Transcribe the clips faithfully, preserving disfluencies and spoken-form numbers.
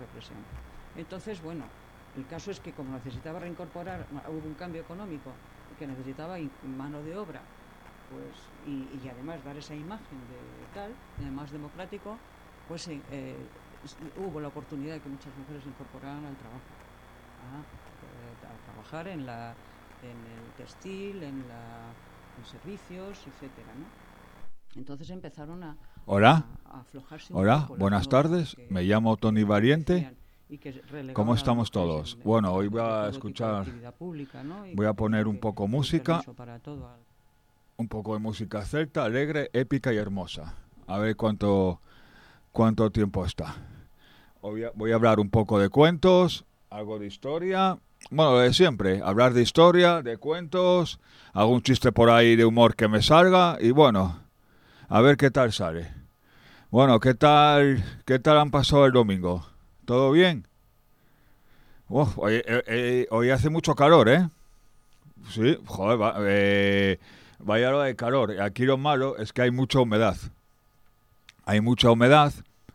represión. Entonces, bueno, el caso es que como necesitaba reincorporar, hubo un cambio económico que necesitaba mano de obra, pues y, y además dar esa imagen de tal, de más democrático, pues eh, hubo la oportunidad de que muchas mujeres se incorporaran al trabajo, a, eh, a trabajar en la en el textil, en, la, en servicios, etcétera, ¿no? Entonces empezaron a, Hola, a, a aflojarse un hola, poco las buenas normas tardes. que, Me llamo Tony que Valiente. decían y que ¿Cómo relegaban a las estamos mujeres todos? en, en, Bueno, hoy voy de a todo tipo de escuchar, actividad pública, ¿no? Y voy que a tenían poner un que poco pedir música, permiso para todo. un poco de música celta, alegre, épica y hermosa. A ver cuánto, cuánto tiempo está. Hoy voy a hablar un poco de cuentos, algo de historia. Bueno, lo de siempre, hablar de historia, de cuentos, algún chiste por ahí de humor que me salga y bueno, a ver qué tal sale. Bueno, ¿qué tal, qué tal han pasado el domingo? ¿Todo bien? Uf, hoy, eh, eh, hoy hace mucho calor, ¿eh? Sí, joder, va, eh, vaya lo de calor. Aquí lo malo es que hay mucha humedad. Hay mucha humedad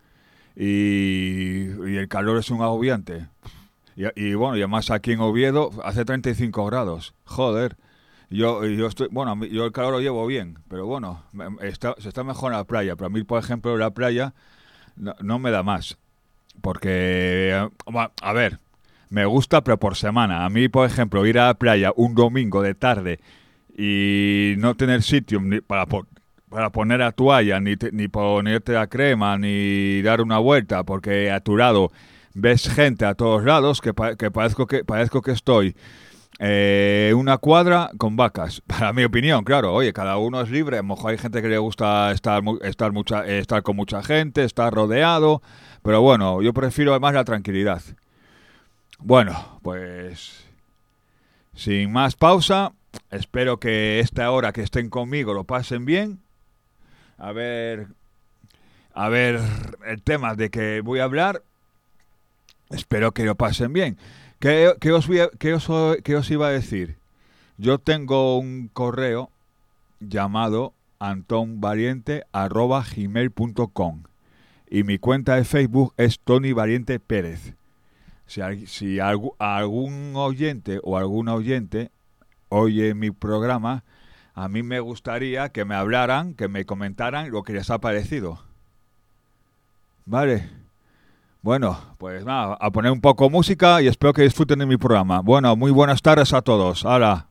y, y el calor es un agobiante. Y, y bueno, y además aquí en Oviedo hace treinta y cinco grados. Joder. Yo, yo estoy, bueno, a mí- yo el calor lo llevo bien, pero bueno, me- está, se está mejor en la playa. Pero a mí, por ejemplo, la playa no, no me da más. Porque, eh, va, a ver, me gusta, pero por semana. A mí, por ejemplo, ir a la playa un domingo de tarde y no tener sitio ni para, po- para poner la toalla, ni, te- ni ponerte la crema, ni dar una vuelta, porque a tu lado ves gente a todos lados que, pa- que parezco que parezco que estoy eh, una cuadra con vacas. Para mi opinión, claro, oye, cada uno es libre. A lo mejor hay gente que le gusta estar, mu- estar, mucha, eh, estar con mucha gente, estar rodeado, pero bueno, yo prefiero además la tranquilidad. Bueno, pues sin más pausa, espero que esta hora que estén conmigo lo pasen bien. A ver, a ver el tema de que voy a hablar. Espero que lo pasen bien. ¿Qué, qué os, voy a- qué os, qué os iba a decir? Yo tengo un correo llamado antonvaliente arroba gmail punto com y mi cuenta de Facebook es Tony Valiente Pérez. Si, al- si algu- algún oyente o alguna oyente oye mi programa, a mí me gustaría que me hablaran, que me comentaran lo que les ha parecido. ¿Vale? Bueno, pues nada, a poner un poco de música y espero que disfruten de mi programa. Bueno, muy buenas tardes a todos. Hala.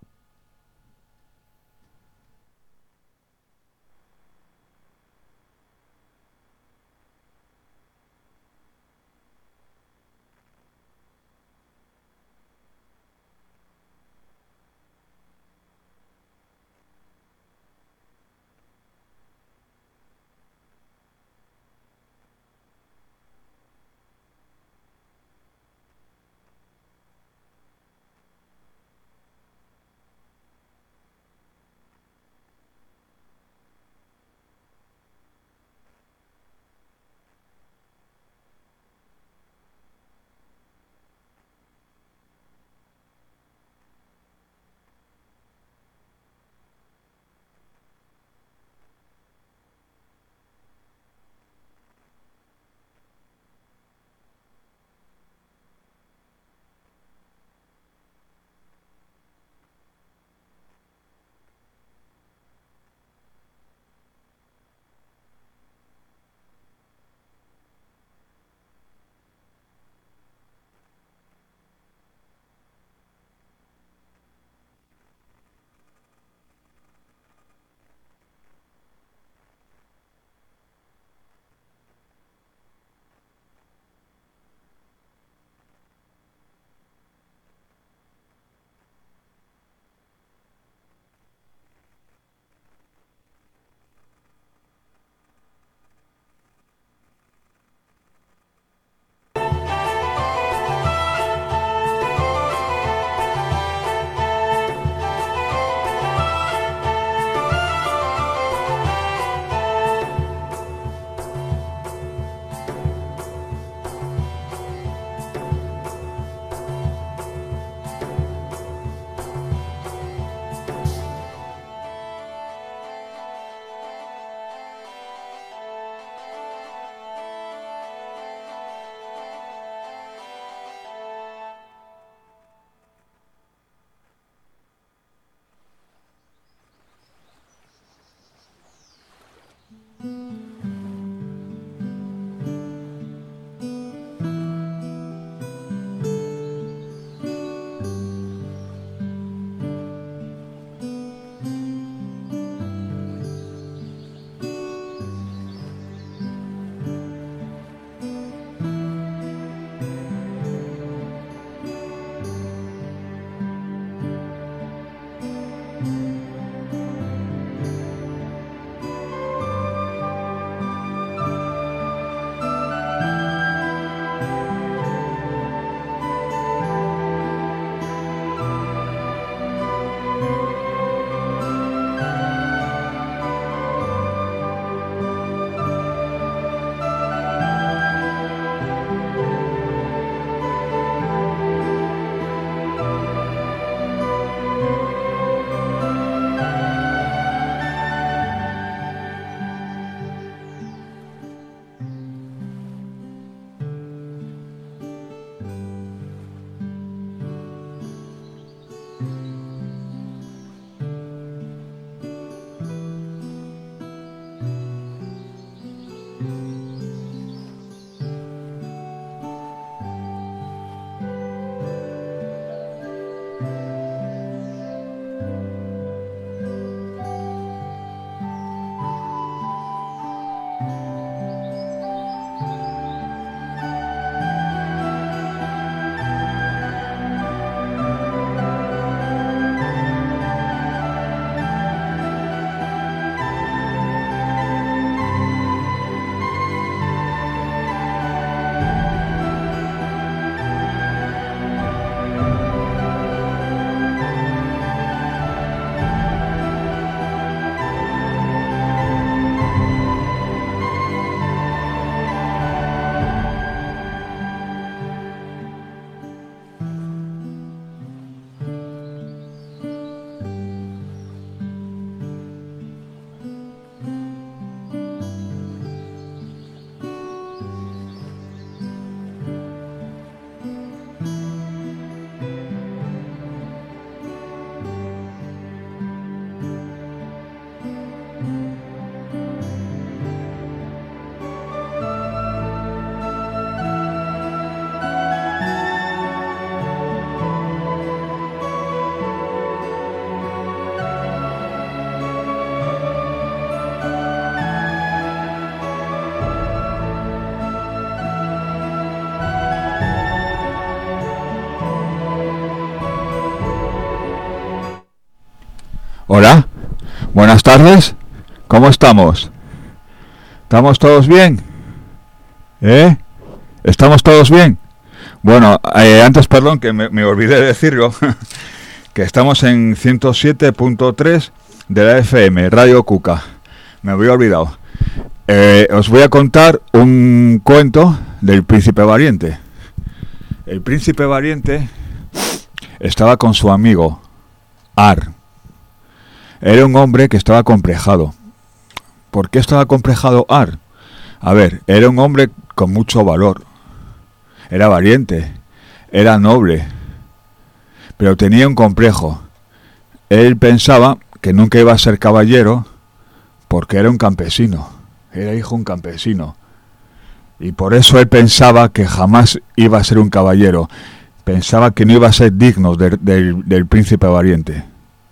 Hola, buenas tardes. ¿Cómo estamos? ¿Estamos todos bien? ¿Eh? ¿Estamos todos bien? Bueno, eh, antes, perdón, que me, me olvidé de decirlo, que estamos en ciento siete punto tres de la F M, Radio Cuca. Me había olvidado. Eh, os voy a contar un cuento del Príncipe Valiente. El Príncipe Valiente estaba con su amigo, Ar. Era un hombre que estaba complejado. ¿Por qué estaba complejado Ar? A ver, era un hombre con mucho valor. Era valiente, era noble, pero tenía un complejo. Él pensaba que nunca iba a ser caballero porque era un campesino, era hijo de un campesino. Y por eso él pensaba que jamás iba a ser un caballero. Pensaba que no iba a ser digno de, de, del Príncipe Valiente.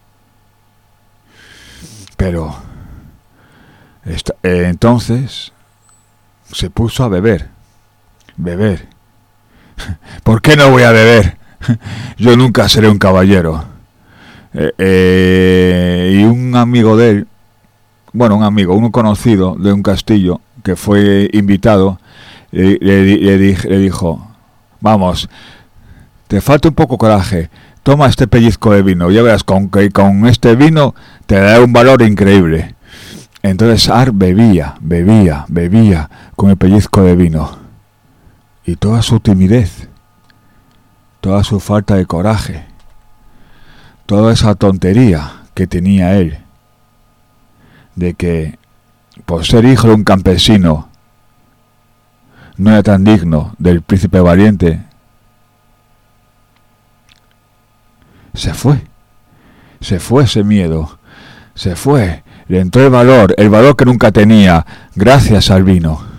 Pero esta, eh, entonces se puso a beber, beber. ¿Por qué no voy a beber? Yo nunca seré un caballero. Eh, eh, y un amigo de él, bueno, un amigo, uno conocido de un castillo que fue invitado, le, le, le, le, le dijo: vamos, te falta un poco coraje, toma este pellizco de vino, ya verás, con, con este vino te dará un valor increíble. Entonces Ar bebía, bebía, bebía con el pellizco de vino. Y toda su timidez, toda su falta de coraje, toda esa tontería que tenía él, de que por ser hijo de un campesino no era tan digno del Príncipe Valiente, se fue, se fue ese miedo, se fue, le entró el valor, el valor que nunca tenía, gracias al vino.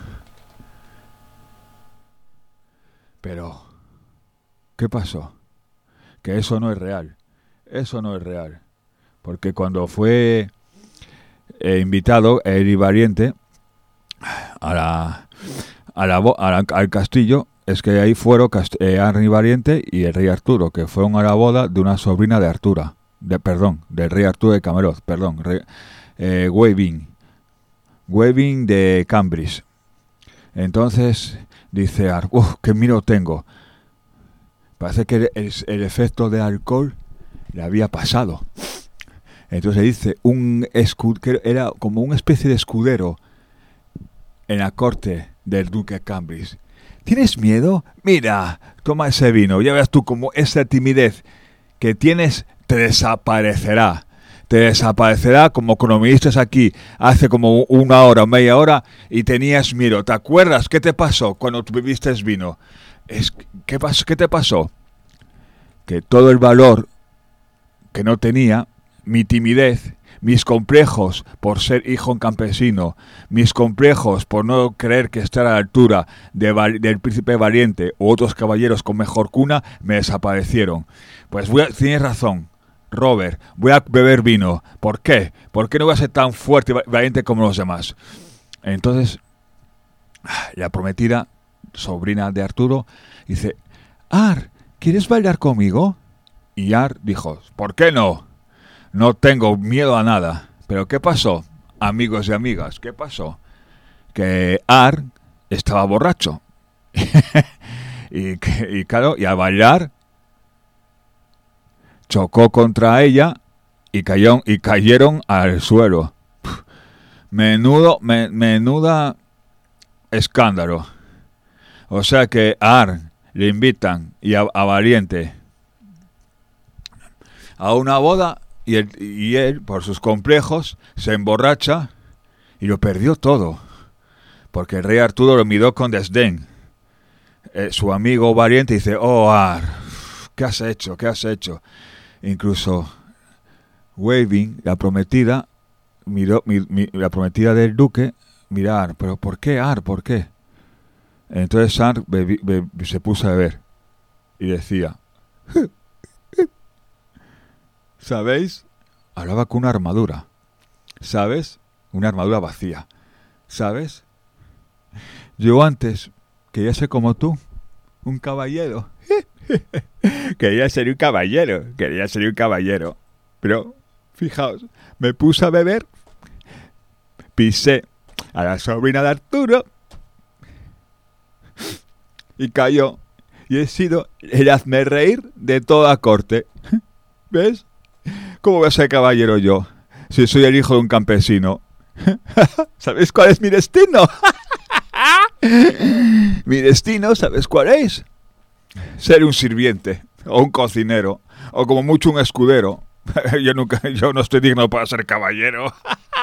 Pero, ¿qué pasó? Que eso no es real, eso no es real, porque cuando fue eh, invitado él y Valiente a la, a la, a la, al castillo, es que ahí fueron eh, Ar y Valiente y el rey Arturo, que fueron a la boda de una sobrina de Artura, de perdón, del rey Arturo de Camelot, perdón, rey, eh, Waving, Waving de Cambridge. Entonces dice Ar, uff, qué miedo tengo. Parece que el, el, el efecto de alcohol le había pasado. Entonces dice, un escudero, era como una especie de escudero en la corte del duque de Cambridge. ¿Tienes miedo? Mira, toma ese vino, ya verás tú como esa timidez que tienes te desaparecerá. Te desaparecerá como cuando me viniste aquí hace como una hora o media hora y tenías miedo. ¿Te acuerdas qué te pasó cuando tú bebiste vino? Es, ¿qué, pasó, ¿Qué te pasó? Que todo el valor que no tenía, mi timidez, mis complejos por ser hijo de un campesino, mis complejos por no creer que estar a la altura de, del Príncipe Valiente u otros caballeros con mejor cuna, me desaparecieron. Pues voy a, tienes razón, Robert, voy a beber vino. ¿Por qué? ¿Por qué no voy a ser tan fuerte y valiente como los demás? Entonces, la prometida, sobrina de Arturo, dice, Ar, ¿quieres bailar conmigo? Y Ar dijo, ¿por qué no? No tengo miedo a nada. ¿Pero qué pasó, amigos y amigas? ¿Qué pasó? Que Ar estaba borracho. y, y claro, y a bailar chocó contra ella y cayeron, y cayeron al suelo. Menudo, me, menuda escándalo. O sea que a Ar le invitan y a, a Valiente a una boda y él, y él, por sus complejos, se emborracha y lo perdió todo. Porque el rey Arturo lo miró con desdén. Eh, su amigo Valiente dice, oh Ar, ¿qué has hecho? ¿Qué has hecho? Incluso Waving, la prometida, miró, mi, mi, la prometida del duque, mirar, pero ¿por qué Ar? ¿Por qué? Entonces Ar bebi, bebi, se puso a beber y decía, ¿sabéis? Hablaba con una armadura, ¿sabes? Una armadura vacía, ¿sabes? Yo antes quería ser como tú, un caballero. Quería ser un caballero, quería ser un caballero. Pero Fijaos, me puse a beber, pisé a la sobrina de Arturo y cayó. Y he sido el hazme reír de toda corte. ¿Ves? ¿Cómo voy a ser caballero yo si soy el hijo de un campesino? ¿Sabéis cuál es mi destino? Mi destino, ¿sabes cuál es? Ser un sirviente, o un cocinero, o como mucho un escudero. Yo nunca, yo no estoy digno para ser caballero.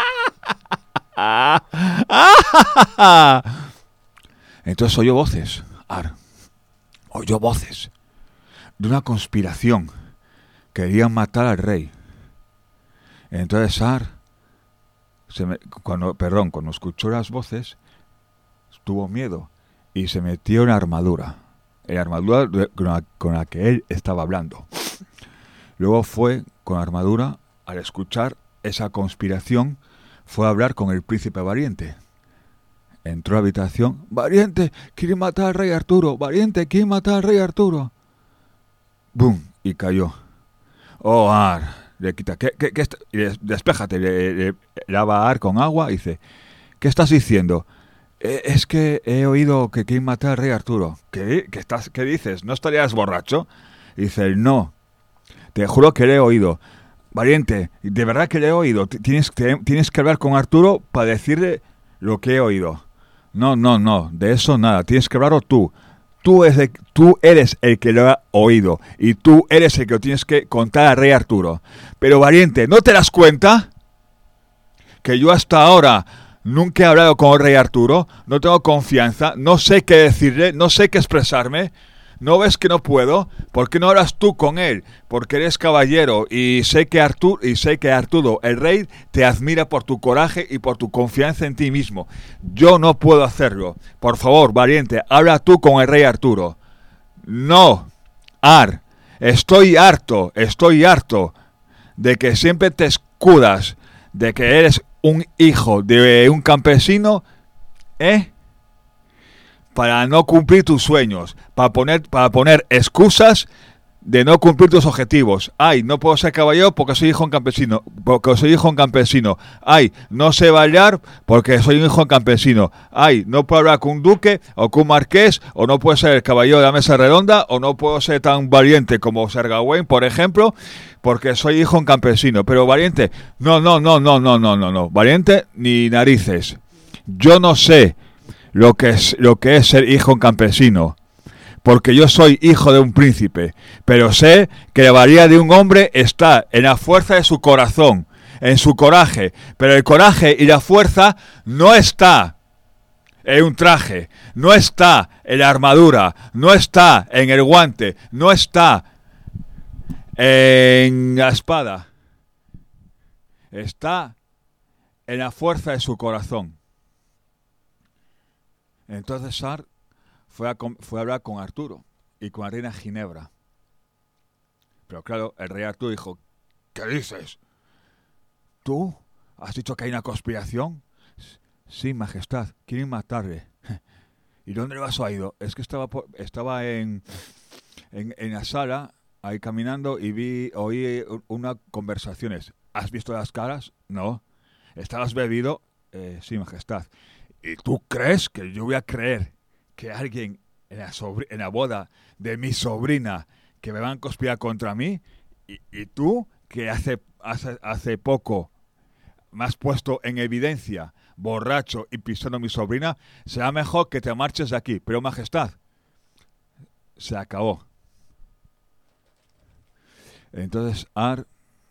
Entonces oyó voces, Ar, oyó voces de una conspiración. Querían matar al rey. Entonces Ar, se me, cuando, perdón, cuando escuchó las voces, tuvo miedo y se metió en la armadura, en la armadura con la, con la que él estaba hablando. Luego fue con la armadura, al escuchar esa conspiración, fue a hablar con el príncipe Valiente. Entró a la habitación. Valiente, quieren matar al rey Arturo. Valiente, quieren matar al rey Arturo. ¡Bum! Y cayó. Oh, Ar, le quita, ¿qué, qué, qué y despéjate, le, le, lava a Ar con agua y dice, ¿qué estás diciendo? Eh, es que he oído que quieren matar al rey Arturo. ¿Qué? ¿Qué, estás, ¿Qué dices? ¿No estarías borracho? Y dice, no, te juro que le he oído. Valiente, de verdad que le he oído. Tienes, tienes que hablar con Arturo para decirle lo que he oído. No, no, no, de eso nada, tienes que hablarlo tú. Tú eres, el, tú eres el que lo ha oído y tú eres el que lo tienes que contar al rey Arturo. Pero Valiente, ¿no te das cuenta que yo hasta ahora nunca he hablado con el rey Arturo? No tengo confianza, no sé qué decirle, no sé qué expresarme. ¿No ves que no puedo? ¿Por qué no hablas tú con él? Porque eres caballero y sé que Arturo, y sé que Arturo, el rey, te admira por tu coraje y por tu confianza en ti mismo. Yo no puedo hacerlo. Por favor, Valiente, habla tú con el rey Arturo. No, Ar, estoy harto, estoy harto de que siempre te escudas de que eres un hijo de un campesino, ¿eh? Para no cumplir tus sueños, para poner, para poner excusas de no cumplir tus objetivos. Ay, no puedo ser caballero porque soy hijo de un campesino, porque soy hijo de un campesino. Ay, no sé bailar porque soy un hijo de un campesino. Ay, no puedo hablar con un duque o con un marqués, o no puedo ser el caballero de la mesa redonda, o no puedo ser tan valiente como Sir Gawain, por ejemplo, porque soy hijo de un campesino. Pero Valiente, no, no, no, no, no, no, no, no. Valiente ni narices. Yo no sé lo que es lo que es ser hijo de un campesino, porque yo soy hijo de un príncipe, pero sé que la valía de un hombre está en la fuerza de su corazón, en su coraje, pero el coraje y la fuerza no está en un traje, no está en la armadura, no está en el guante, no está en la espada, está en la fuerza de su corazón. Entonces Sar fue a, fue a hablar con Arturo y con la reina Ginebra. Pero claro, el rey Arturo dijo, ¿qué dices? ¿Tú has dicho que hay una conspiración? Sí, majestad, quieren matarle. ¿Y dónde lo has oído? Es que estaba, por, estaba en, en, en la sala, ahí caminando, y vi, oí unas conversaciones. ¿Has visto las caras? No. ¿Estabas bebido? Eh, sí, majestad. ¿Y tú crees que yo voy a creer que alguien en la, sobr- en la boda de mi sobrina que me van a conspirar contra mí? ¿Y, y tú que hace, hace, hace poco me has puesto en evidencia borracho y pisando a mi sobrina? Será mejor que te marches de aquí. Pero majestad, se acabó. Entonces Ar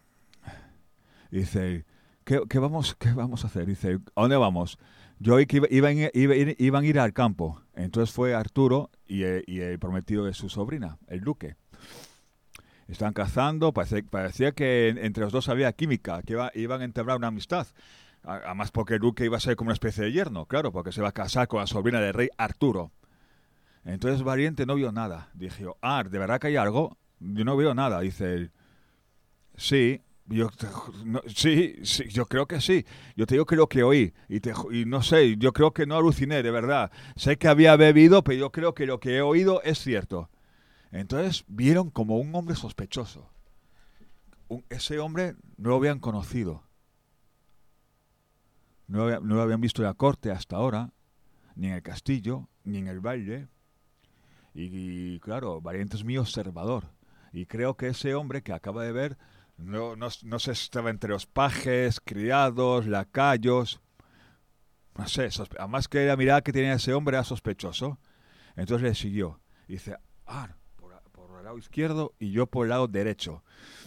dice, ¿qué, qué, vamos, ¿qué vamos a hacer? Dice, ¿a dónde vamos? Yo oí que iba, iban, iba, iban a ir al campo. Entonces fue Arturo y el, y el prometido de su sobrina, el duque. Estaban cazando, parecía, parecía que entre los dos había química, que iba, iban a entablar una amistad. Además porque el duque iba a ser como una especie de yerno, claro, porque se iba a casar con la sobrina del rey Arturo. Entonces Valiente no vio nada. Dije, ah, ¿de verdad que hay algo? Yo no veo nada. Dice él, sí. Yo, no, sí, sí, yo creo que sí. Yo te digo que lo que oí y, te, y no sé, yo creo que no aluciné, de verdad. Sé que había bebido, pero yo creo que lo que he oído es cierto. Entonces vieron como un hombre sospechoso. un, ese hombre no lo habían conocido. No lo, había, no lo habían visto en la corte hasta ahora, ni en el castillo, ni en el baile. Y, y claro, Valiente es mi observador. Y creo que ese hombre que acaba de ver, no, no, no sé si estaba entre los pajes, criados, lacayos. No sé, además que la mirada que tenía ese hombre era sospechoso. Entonces le siguió. Y dice, ah, por, por el lado izquierdo y yo por el lado derecho.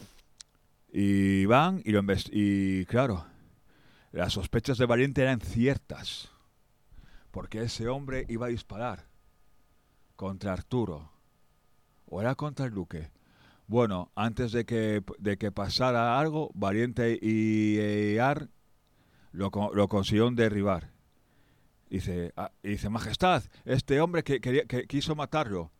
Y van y lo invest- y claro, las sospechas de Valiente eran ciertas. Porque ese hombre iba a disparar contra Arturo. ¿O era contra el duque? Bueno, antes de que, de que pasara algo, Valiente y, y Ar lo, lo consiguieron derribar. Dice, ah, dice, Majestad, este hombre que, quería, que quiso matarlo.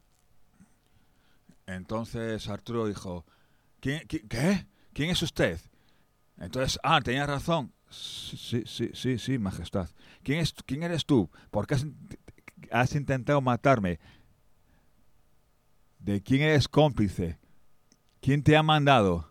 Entonces Arturo dijo, ¿Quién, qui- ¿qué? ¿Quién es usted? Entonces, ah, tenía razón. Sí, sí, sí, sí, Majestad. ¿Quién, es, quién eres tú? ¿Por qué has, has intentado matarme? ¿De quién eres cómplice? ¿Quién te ha mandado?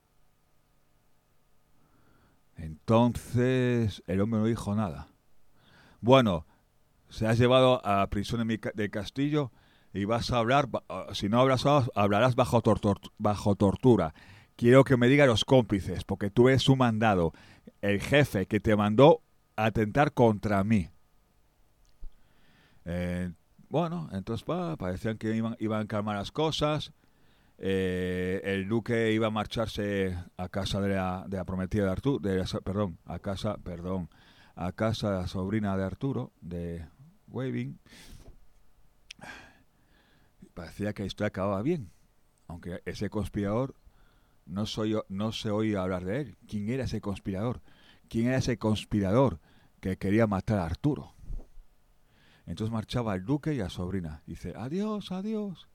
Entonces el hombre no dijo nada. Bueno, se has llevado a prisión de, mi, de Castillo y vas a hablar, si no hablas, hablarás bajo, tor, bajo tortura. Quiero que me digas los cómplices, porque tú eres un mandado, el jefe que te mandó a atentar contra mí. Eh, bueno, entonces bah, parecían que iban, iban a calmar las cosas. Eh, el duque iba a marcharse a casa de la, de la prometida de Arturo, de la, perdón, a casa, perdón, a casa de la sobrina de Arturo, de Waving. Parecía que esto acababa bien, aunque ese conspirador no soy no se oía hablar de él. ¿Quién era ese conspirador? ¿Quién era ese conspirador que quería matar a Arturo? Entonces marchaba el duque y la sobrina. Dice, adiós, adiós.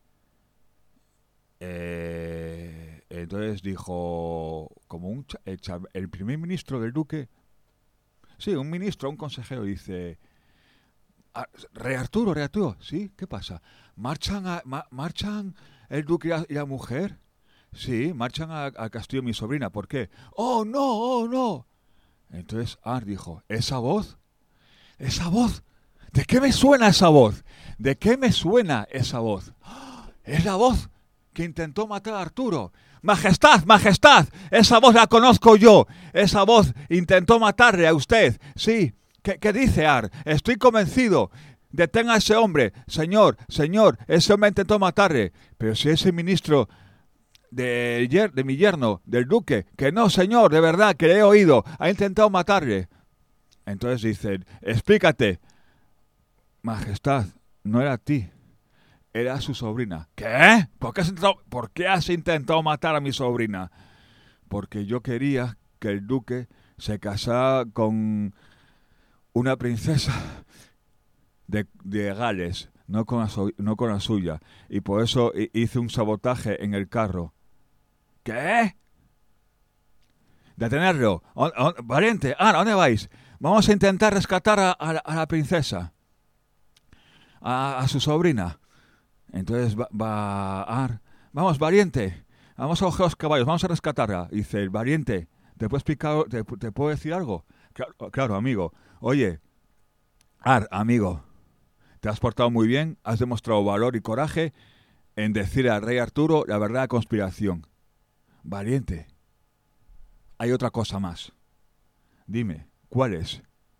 Eh, entonces dijo, como un el, el primer ministro del duque, sí, un ministro, un consejero, dice, Rey Arturo, Rey Arturo, sí, ¿qué pasa? ¿Marchan, a, ma, marchan el duque y la, y la mujer? Sí, marchan al castillo de mi sobrina, ¿por qué? ¡Oh, no, oh, no! Entonces Ar dijo, ¿esa voz? ¿Esa voz? ¿De qué me suena esa voz? ¿De qué me suena esa voz? ¡Oh! Es la voz que intentó matar a Arturo. Majestad, majestad, esa voz la conozco yo. Esa voz intentó matarle a usted. Sí, ¿qué, qué dice Ar? Estoy convencido. Detenga a ese hombre. Señor, señor, ese hombre intentó matarle. Pero si ese ministro de, de mi yerno, del duque, que no, señor, de verdad, que le he oído, ha intentado matarle. Entonces dicen, explícate. Majestad, no era a ti. Era su sobrina. ¿Qué? ¿Por qué, has intentado, ¿Por qué has intentado matar a mi sobrina? Porque yo quería que el duque se casara con una princesa de, de Gales, no con, la, no con la suya. Y por eso hice un sabotaje en el carro. ¿Qué? Detenerlo. Valiente, ah, ¿a dónde vais? Vamos a intentar rescatar a, a, a la princesa. A, a su sobrina. Entonces va, va Ar, vamos, Valiente, vamos a coger los caballos, vamos a rescatarla. Dice el Valiente, ¿te puedo explicar, te, te puedo decir algo? Claro, claro, amigo. Oye, Ar, amigo, te has portado muy bien, has demostrado valor y coraje en decir al rey Arturo la verdad de la conspiración. Valiente, hay otra cosa más. Dime, ¿cuál es?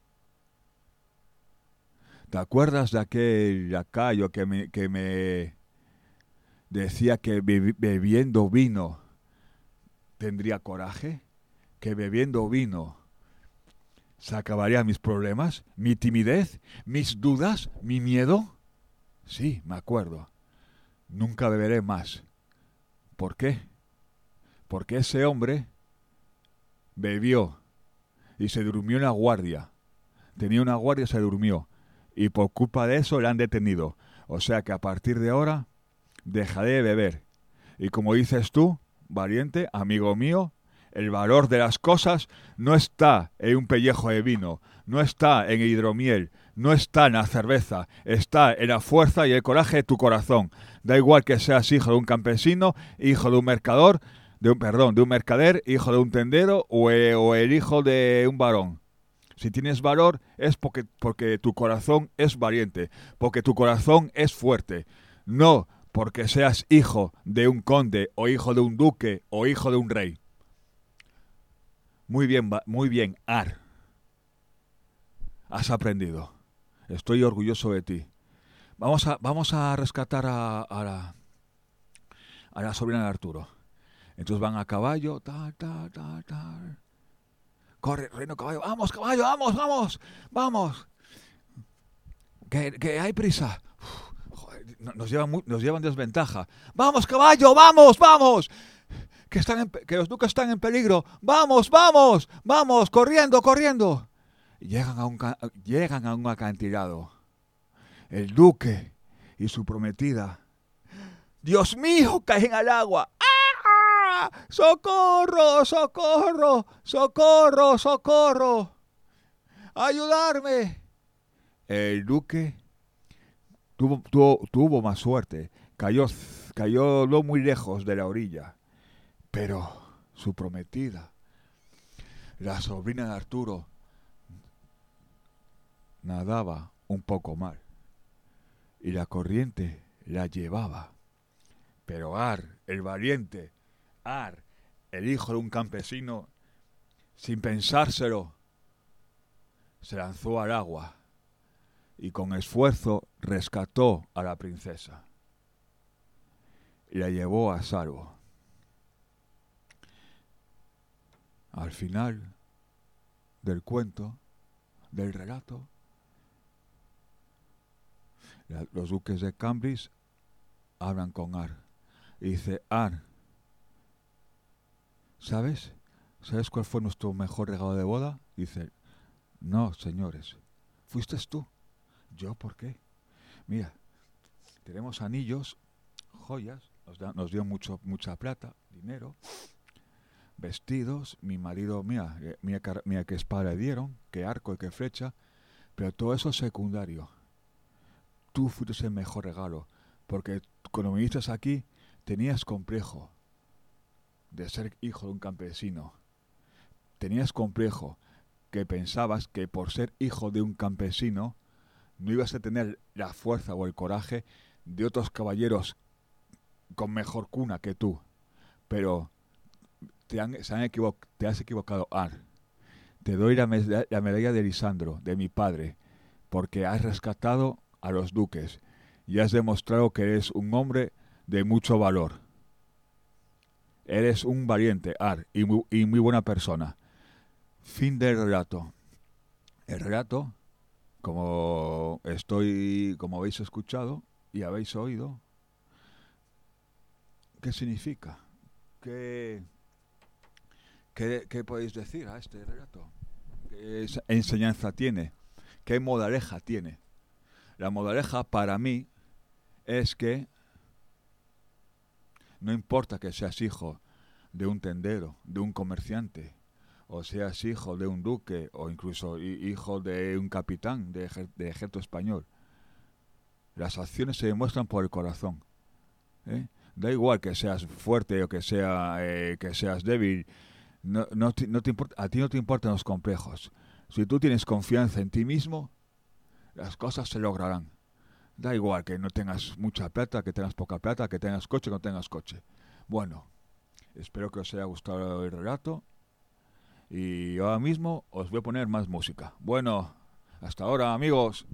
¿Te acuerdas de aquel lacayo que me, que me decía que bebiendo vino tendría coraje? ¿Que bebiendo vino se acabarían mis problemas? ¿Mi timidez? ¿Mis dudas? ¿Mi miedo? Sí, me acuerdo. Nunca beberé más. ¿Por qué? Porque ese hombre bebió y se durmió en la guardia. Tenía una guardia y se durmió. Y por culpa de eso le han detenido. O sea que a partir de ahora dejaré de beber. Y como dices tú, Valiente, amigo mío, el valor de las cosas no está en un pellejo de vino, no está en el hidromiel, no está en la cerveza, está en la fuerza y el coraje de tu corazón. Da igual que seas hijo de un campesino, hijo de un mercador, de un, perdón, de un mercader, hijo de un tendero o, eh, o el hijo de un varón. Si tienes valor es porque, porque tu corazón es valiente, porque tu corazón es fuerte. No porque seas hijo de un conde o hijo de un duque o hijo de un rey. Muy bien, muy bien, Ar. Has aprendido. Estoy orgulloso de ti. Vamos a, vamos a rescatar a, a, la, a la sobrina de Arturo. Entonces van a caballo, tal, tal, tal, tal. Corre, reino caballo, vamos, caballo, vamos, vamos, vamos. Que, que hay prisa. Uf, joder, nos llevan, muy, nos llevan desventaja. Vamos, caballo, vamos, vamos. Que, están en, que los duques están en peligro. Vamos, vamos, vamos, corriendo, corriendo. Llegan a un, llegan a un acantilado. El duque y su prometida. ¡Dios mío! Caen al agua. ¡Ah! ¡Socorro! ¡Socorro! ¡Socorro! ¡Socorro! ¡Ayudarme! El duque tuvo, tuvo, tuvo más suerte. Cayó, cayó no muy lejos de la orilla. Pero su prometida, la sobrina de Arturo, nadaba un poco mal. Y la corriente la llevaba. Pero Ar, el valiente, Ar, el hijo de un campesino, sin pensárselo, se lanzó al agua y con esfuerzo rescató a la princesa y la llevó a salvo. Al final del cuento, del relato, los duques de Cambridge hablan con Ar y dice: Ar, ¿sabes? ¿Sabes cuál fue nuestro mejor regalo de boda? Dice: no, señores, fuiste tú. ¿Yo por qué? Mira, tenemos anillos, joyas, nos, da, nos dio mucho, mucha plata, dinero, vestidos, mi marido, mira, mira, mira qué espada le dieron, qué arco y qué flecha, pero todo eso es secundario. Tú fuiste el mejor regalo, porque cuando viniste aquí tenías complejo de ser hijo de un campesino. Tenías complejo que pensabas que por ser hijo de un campesino no ibas a tener la fuerza o el coraje de otros caballeros con mejor cuna que tú. Pero te, han, se han equivo- te has equivocado, Ar. Te doy la, med- la medalla de Lisandro, de mi padre, porque has rescatado a los duques y has demostrado que eres un hombre de mucho valor. Eres un valiente, Ar, y muy, y muy buena persona. Fin del relato. El relato, como estoy, como habéis escuchado y habéis oído, ¿qué significa? ¿Qué, qué, qué podéis decir a este relato? ¿Qué enseñanza tiene? ¿Qué moraleja tiene? La moraleja para mí es que no importa que seas hijo de un tendero, de un comerciante, o seas hijo de un duque, o incluso hijo de un capitán de, ejer- de ejército español. Las acciones se demuestran por el corazón. ¿eh? Da igual que seas fuerte o que, sea, eh, que seas débil. No, no, te, no te importa, a ti no te importan los complejos. Si tú tienes confianza en ti mismo, las cosas se lograrán. Da igual que no tengas mucha plata, que tengas poca plata, que tengas coche, que no tengas coche. Bueno, espero que os haya gustado el relato. Y ahora mismo os voy a poner más música. Bueno, hasta ahora, amigos.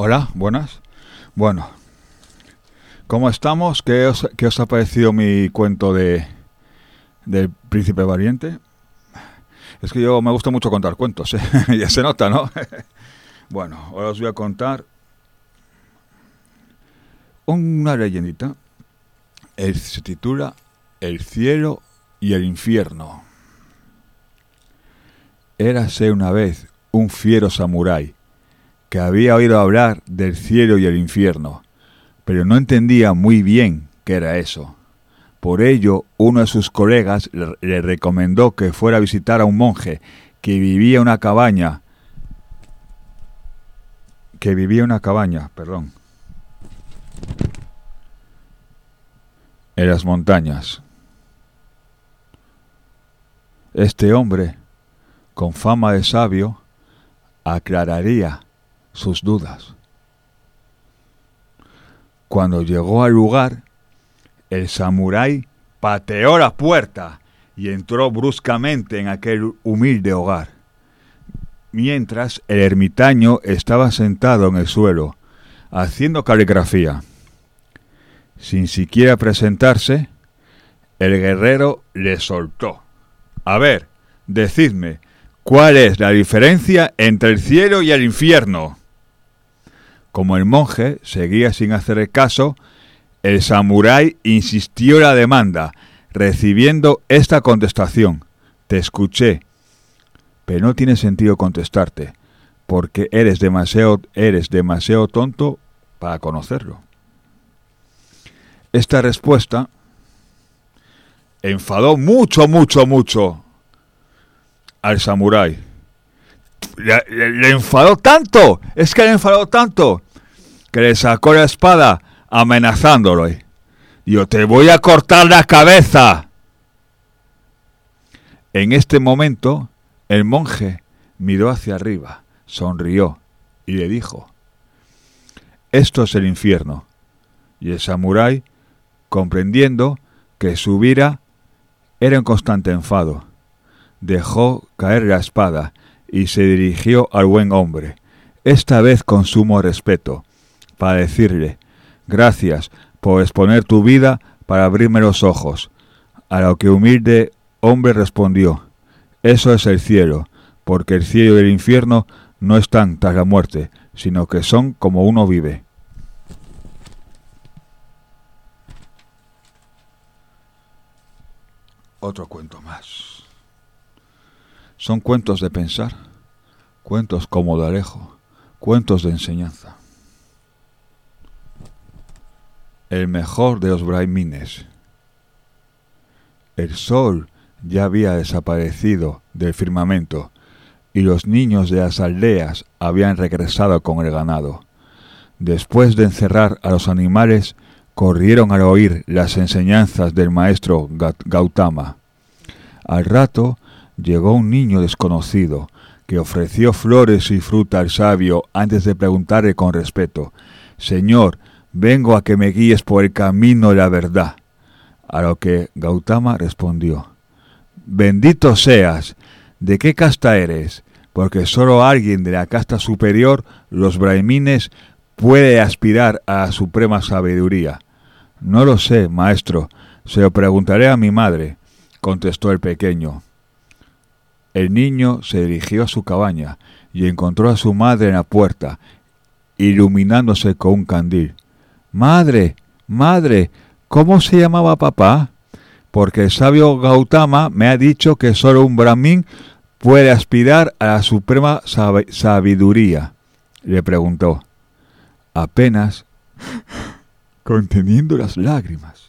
Hola, buenas. Bueno, ¿cómo estamos? ¿Qué os, qué os ha parecido mi cuento de del Príncipe Valiente? Es que yo me gusta mucho contar cuentos, ¿eh? Ya se nota, ¿no? Bueno, ahora os voy a contar una leyendita. El, se titula El cielo y el infierno. Érase una vez un fiero samurái que había oído hablar del cielo y el infierno, pero no entendía muy bien qué era eso. Por ello, uno de sus colegas le, le recomendó que fuera a visitar a un monje que vivía en una cabaña, que vivía en una cabaña, perdón, en las montañas. Este hombre, con fama de sabio, aclararía sus dudas. Cuando llegó al lugar, el samurái pateó la puerta y entró bruscamente en aquel humilde hogar, mientras el ermitaño estaba sentado en el suelo, haciendo caligrafía. Sin siquiera presentarse, el guerrero le soltó. A ver, decidme, ¿cuál es la diferencia entre el cielo y el infierno? Como el monje seguía sin hacer caso, el samurái insistió en la demanda, recibiendo esta contestación: te escuché, pero no tiene sentido contestarte, porque eres demasiado, eres demasiado tonto para conocerlo. Esta respuesta enfadó mucho, mucho, mucho al samurái. Le, le, le enfadó tanto, es que le enfadó tanto, que le sacó la espada amenazándolo. Yo te voy a cortar la cabeza. En este momento, el monje miró hacia arriba, sonrió y le dijo: esto es el infierno. Y el samurái, comprendiendo que su vida era un constante enfado, dejó caer la espada y se dirigió al buen hombre, esta vez con sumo respeto, para decirle: gracias por exponer tu vida para abrirme los ojos. A lo que humilde hombre respondió: eso es el cielo, porque el cielo y el infierno no están tras la muerte, sino que son como uno vive. Otro cuento más. Son cuentos de pensar, cuentos como de Alejo, cuentos de enseñanza. El mejor de los brahmines. El sol ya había desaparecido del firmamento y los niños de las aldeas habían regresado con el ganado. Después de encerrar a los animales, corrieron al oír las enseñanzas del maestro Gautama. Al rato llegó un niño desconocido que ofreció flores y fruta al sabio antes de preguntarle con respeto: Señor, vengo a que me guíes por el camino de la verdad. A lo que Gautama respondió: bendito seas. ¿De qué casta eres? Porque solo alguien de la casta superior, los brahmines, puede aspirar a la suprema sabiduría. No lo sé, maestro, se lo preguntaré a mi madre, contestó el pequeño. El niño se dirigió a su cabaña y encontró a su madre en la puerta, iluminándose con un candil. Madre, madre, ¿cómo se llamaba papá? Porque el sabio Gautama me ha dicho que solo un brahmin puede aspirar a la suprema sab- sabiduría, le preguntó, apenas conteniendo las lágrimas.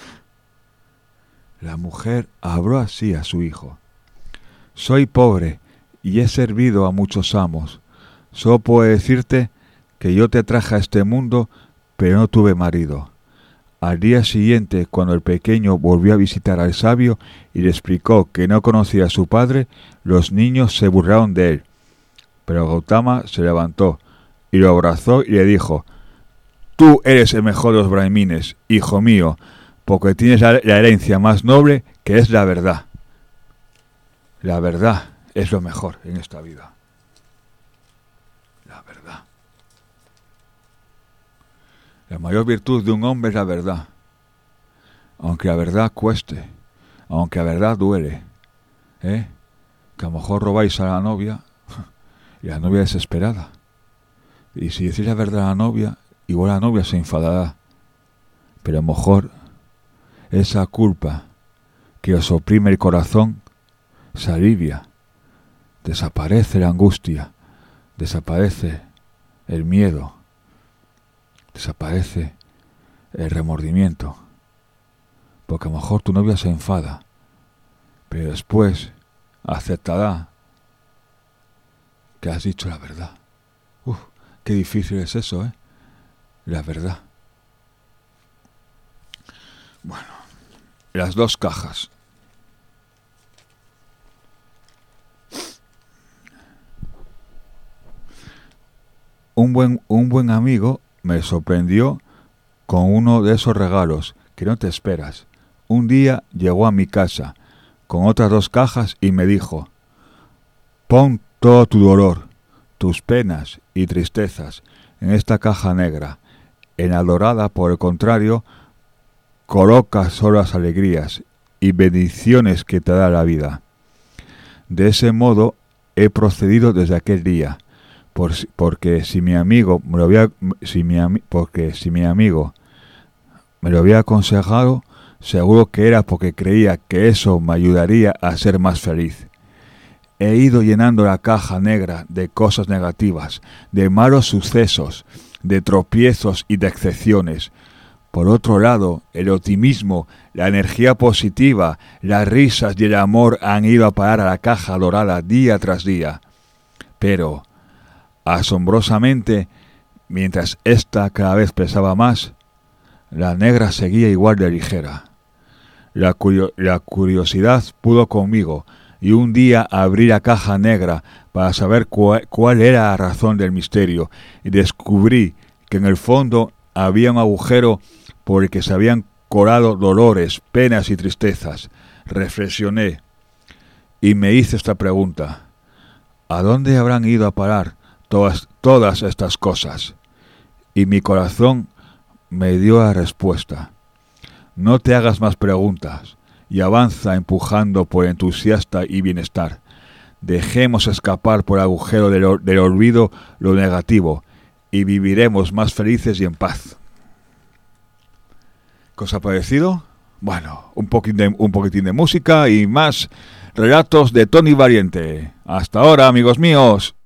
La mujer habló así a su hijo: soy pobre y he servido a muchos amos. Solo puedo decirte que yo te traje a este mundo, pero no tuve marido. Al día siguiente, cuando el pequeño volvió a visitar al sabio y le explicó que no conocía a su padre, los niños se burlaron de él. Pero Gautama se levantó y lo abrazó y le dijo: tú eres el mejor de los brahmines, hijo mío, porque tienes la, la herencia más noble, que es la verdad. La verdad es lo mejor en esta vida. La verdad. La mayor virtud de un hombre es la verdad. Aunque la verdad cueste, aunque la verdad duele, ¿eh? Que a lo mejor robáis a la novia y la novia desesperada. Y si decís la verdad a la novia, igual la novia se enfadará. Pero a lo mejor esa culpa que os oprime el corazón se alivia. Desaparece la angustia, desaparece el miedo, desaparece el remordimiento. Porque a lo mejor tu novia se enfada, pero después aceptará que has dicho la verdad. Uf, qué difícil es eso, ¿eh? La verdad. Bueno, las dos cajas. Un buen, un buen amigo me sorprendió con uno de esos regalos que no te esperas. Un día llegó a mi casa con otras dos cajas y me dijo: pon todo tu dolor, tus penas y tristezas en esta caja negra. En la dorada, por el contrario, coloca solo las alegrías y bendiciones que te da la vida. De ese modo he procedido desde aquel día, por, porque si mi amigo me lo había, si mi, porque si mi amigo me lo había aconsejado, seguro que era porque creía que eso me ayudaría a ser más feliz. He ido llenando la caja negra de cosas negativas, de malos sucesos, de tropiezos y de excepciones. Por otro lado, el optimismo, la energía positiva, las risas y el amor han ido a parar a la caja dorada día tras día. Pero, asombrosamente, mientras ésta cada vez pesaba más, la negra seguía igual de ligera. La, curio- la curiosidad pudo conmigo, y un día abrí la caja negra para saber cuál, cuál era la razón del misterio, y descubrí que en el fondo había un agujero por el que se habían colado dolores, penas y tristezas. Reflexioné y me hice esta pregunta: ¿a dónde habrán ido a parar todas, todas estas cosas? Y mi corazón me dio la respuesta: no te hagas más preguntas y avanza empujando por entusiasta y bienestar. Dejemos escapar por el agujero del, del olvido lo negativo y viviremos más felices y en paz. ¿Qué os ha parecido? Bueno, un poquitín de, un poquitín de música y más relatos de Tony Valiente. Hasta ahora, amigos míos.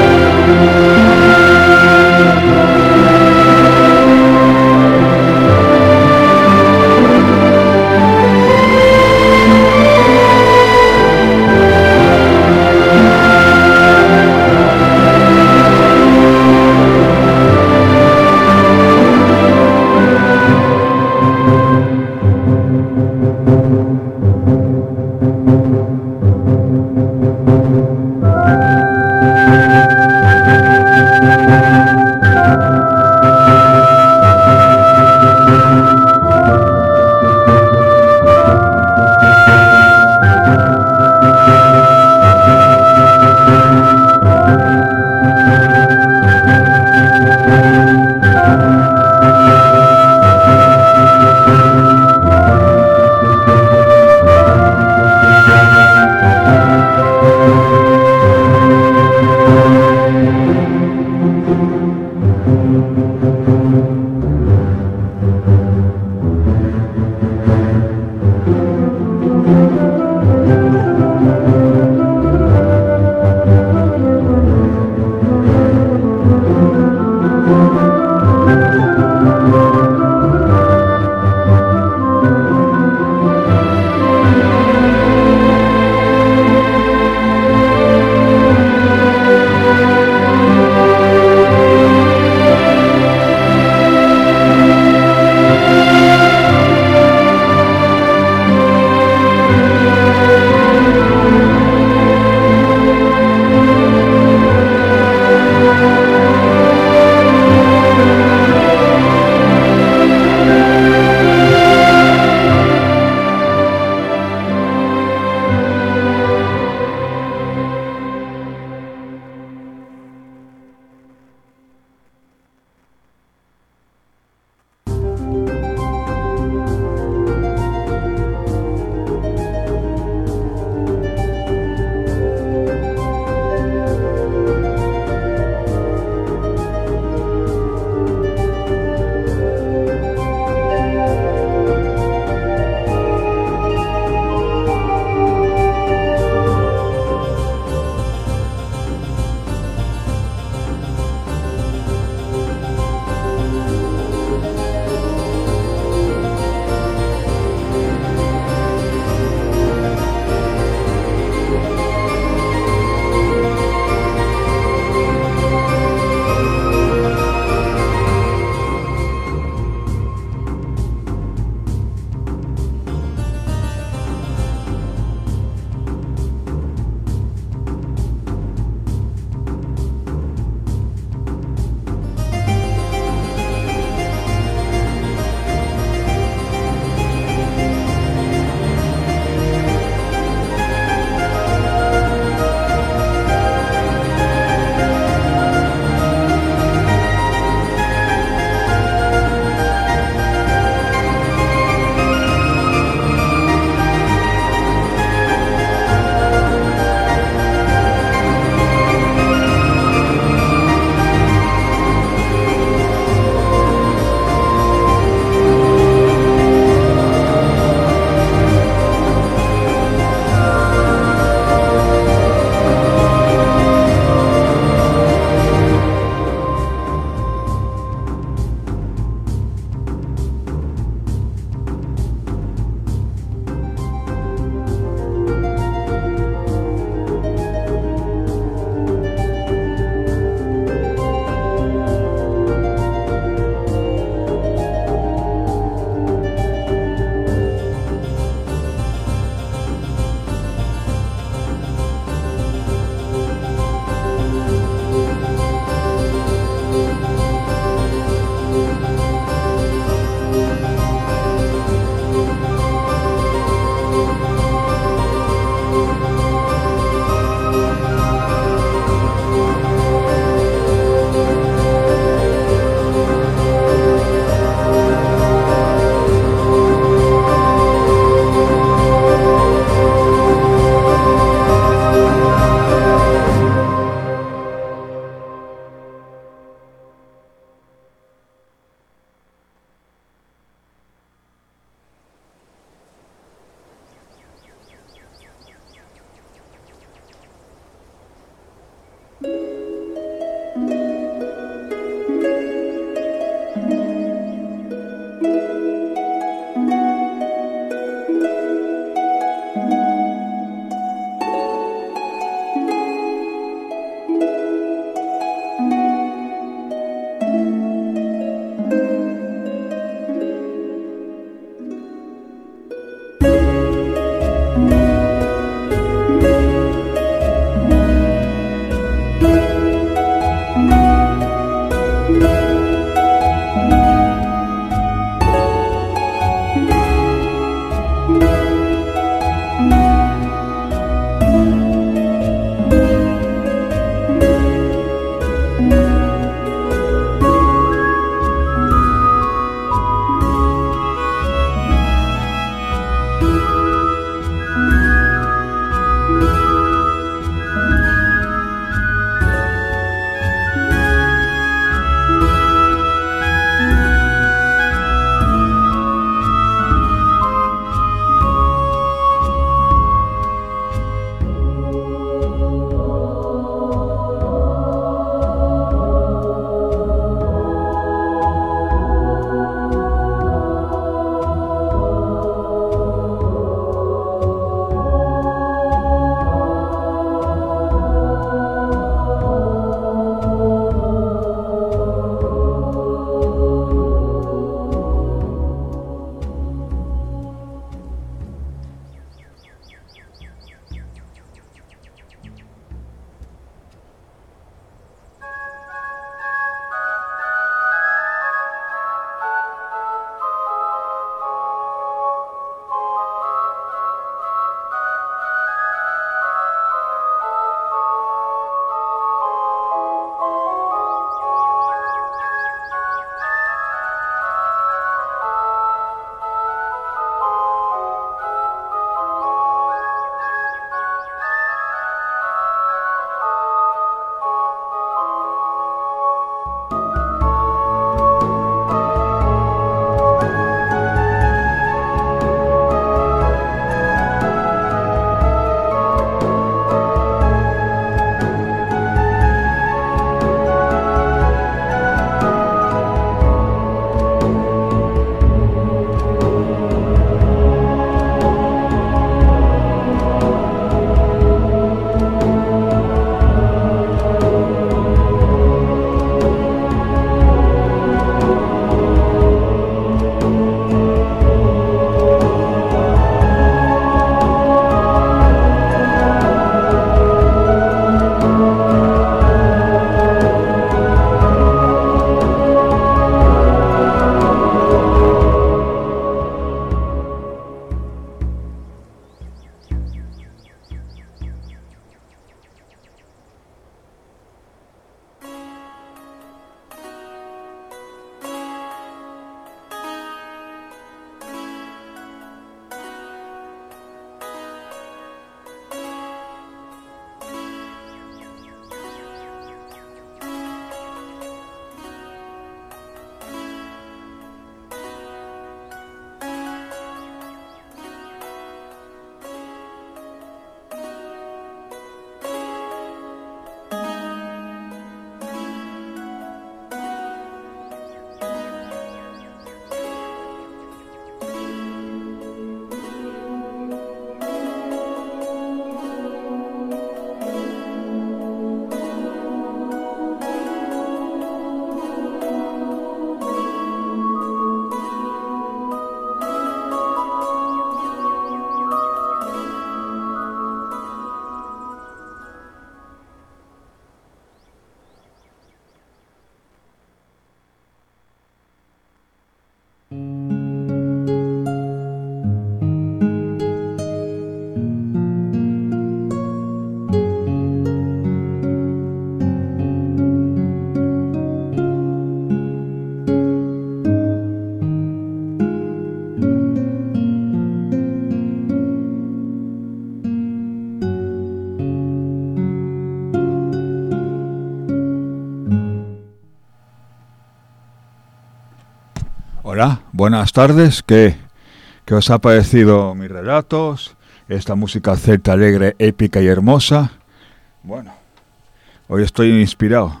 Hola, buenas tardes. ¿Qué, qué os ha parecido mis relatos? Esta música celta alegre, épica y hermosa. Bueno, hoy estoy inspirado.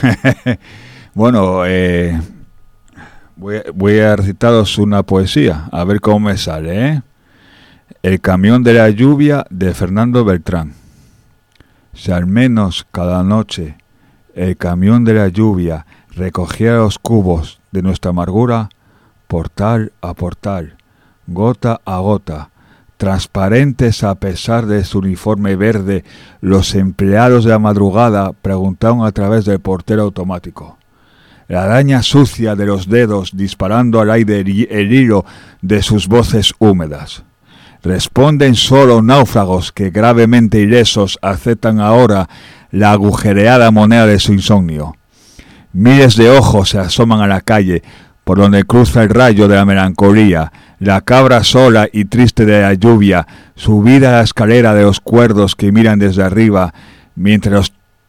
Bueno, eh, voy, voy a recitaros una poesía, a ver cómo me sale, ¿eh? El camión de la lluvia, de Fernando Beltrán. Si al menos cada noche el camión de la lluvia recogiera los cubos de nuestra amargura, portal a portal, gota a gota, transparentes a pesar de su uniforme verde, los empleados de la madrugada preguntaron a través del portero automático. La araña sucia de los dedos disparando al aire el hilo de sus voces húmedas. Responden solo náufragos que gravemente ilesos aceptan ahora la agujereada moneda de su insomnio. Miles de ojos se asoman a la calle, por donde cruza el rayo de la melancolía, la cabra sola y triste de la lluvia, subida a la escalera de los cuerdos que miran desde arriba, mientras los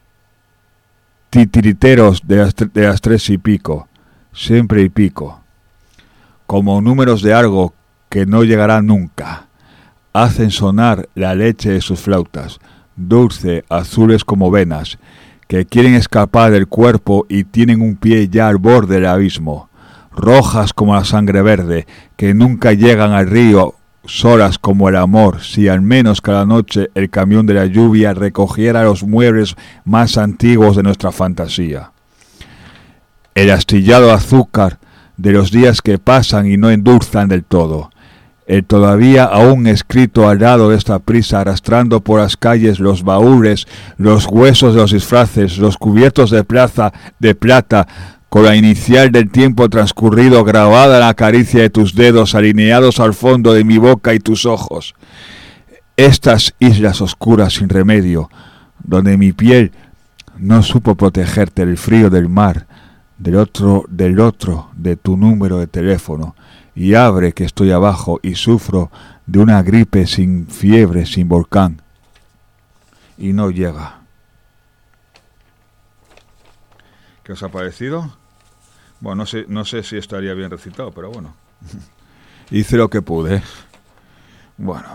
titiriteros de las, de las tres y pico, siempre y pico, como números de algo que no llegará nunca, hacen sonar la leche de sus flautas, dulce, azules como venas, que quieren escapar del cuerpo y tienen un pie ya al borde del abismo, rojas como la sangre verde, que nunca llegan al río, solas como el amor, si al menos cada noche el camión de la lluvia recogiera los muebles más antiguos de nuestra fantasía. El astillado azúcar de los días que pasan y no endulzan del todo, el todavía aún escrito al lado de esta prisa, arrastrando por las calles los baúles, los huesos de los disfraces, los cubiertos de plaza de plata, con la inicial del tiempo transcurrido grabada en la caricia de tus dedos alineados al fondo de mi boca y tus ojos. Estas islas oscuras sin remedio, donde mi piel no supo protegerte del frío del mar, del otro, del otro, de tu número de teléfono, y abre que estoy abajo y sufro de una gripe sin fiebre, sin volcán, y no llega. ¿Qué os ha parecido? Bueno, no sé, no sé si estaría bien recitado, pero bueno. Hice lo que pude. Bueno.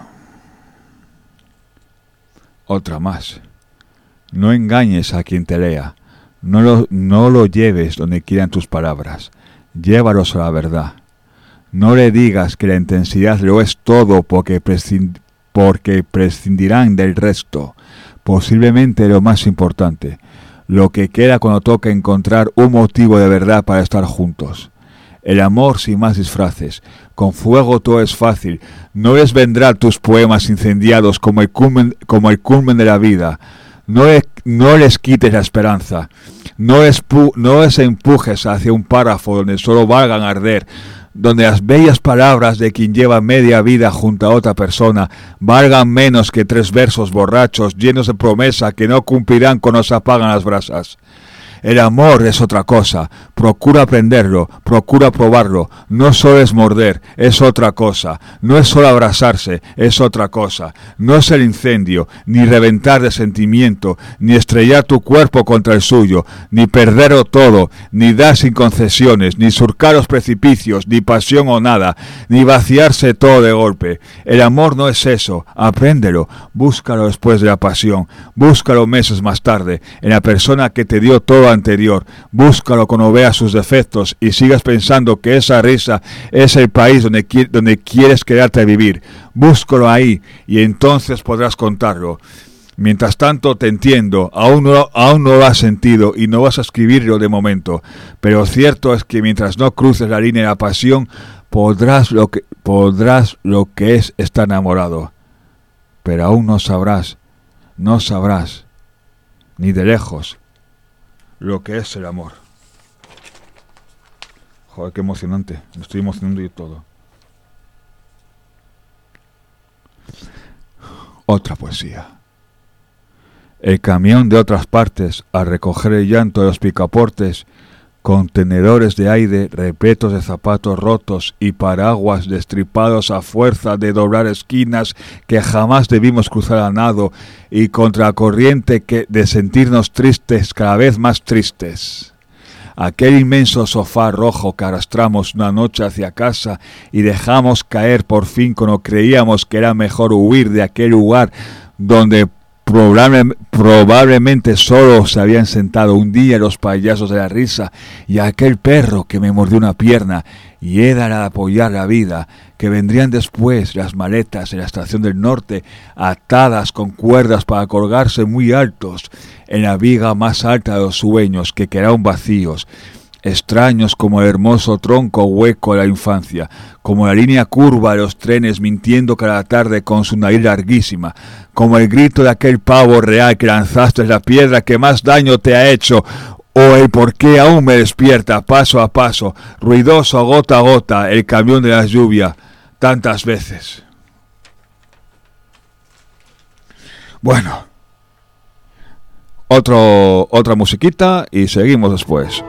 Otra más. No engañes a quien te lea. No lo, no lo lleves donde quieran tus palabras. Llévalos a la verdad. No le digas que la intensidad lo es todo porque, prescind, porque prescindirán del resto. Posiblemente lo más importante. Lo que queda cuando toca encontrar un motivo de verdad para estar juntos. El amor sin más disfraces. Con fuego todo es fácil. No les vendrá tus poemas incendiados como el culmen, como el culmen de la vida. No, le, no les quites la esperanza. No les, no les empujes hacia un párrafo donde solo valgan arder. Donde las bellas palabras de quien lleva media vida junto a otra persona valgan menos que tres versos borrachos llenos de promesa que no cumplirán cuando se apagan las brasas. El amor es otra cosa, procura aprenderlo, procura probarlo, no solo es morder, es otra cosa, no es solo abrazarse, es otra cosa, no es el incendio, ni reventar de sentimiento, ni estrellar tu cuerpo contra el suyo, ni perderlo todo, ni dar sin concesiones, ni surcar los precipicios, ni pasión o nada, ni vaciarse todo de golpe. El amor no es eso, apréndelo, búscalo después de la pasión, búscalo meses más tarde, en la persona que te dio todo anterior, búscalo cuando veas sus defectos y sigas pensando que esa risa es el país donde, qui- donde quieres quedarte a vivir, búscalo ahí y entonces podrás contarlo. Mientras tanto te entiendo, aún no, aún no lo has sentido y no vas a escribirlo de momento, pero cierto es que mientras no cruces la línea de la pasión, podrás lo que, podrás lo que es estar enamorado, pero aún no sabrás, no sabrás, ni de lejos, lo que es el amor. Joder, qué emocionante. Me estoy emocionando y todo. Otra poesía. El camión de otras partes, al recoger el llanto de los picaportes, contenedores de aire repletos de zapatos rotos y paraguas destripados a fuerza de doblar esquinas que jamás debimos cruzar a nado, y contra la corriente que de sentirnos tristes, cada vez más tristes. aquel inmenso sofá rojo que arrastramos una noche hacia casa y dejamos caer por fin cuando creíamos que era mejor huir de aquel lugar donde probable, probablemente solo se habían sentado un día los payasos de la risa, y aquel perro que me mordió una pierna y era al apoyar la vida, que vendrían después las maletas en la estación del norte atadas con cuerdas para colgarse muy altos en la viga más alta de los sueños que quedaron vacíos, extraños como el hermoso tronco hueco de la infancia, como la línea curva de los trenes mintiendo cada tarde con su nariz larguísima, como el grito de aquel pavo real que lanzaste la piedra que más daño te ha hecho, o el por qué aún me despierta paso a paso, ruidoso gota a gota, el camión de la lluvia, tantas veces. Bueno, otro, otra musiquita y seguimos después.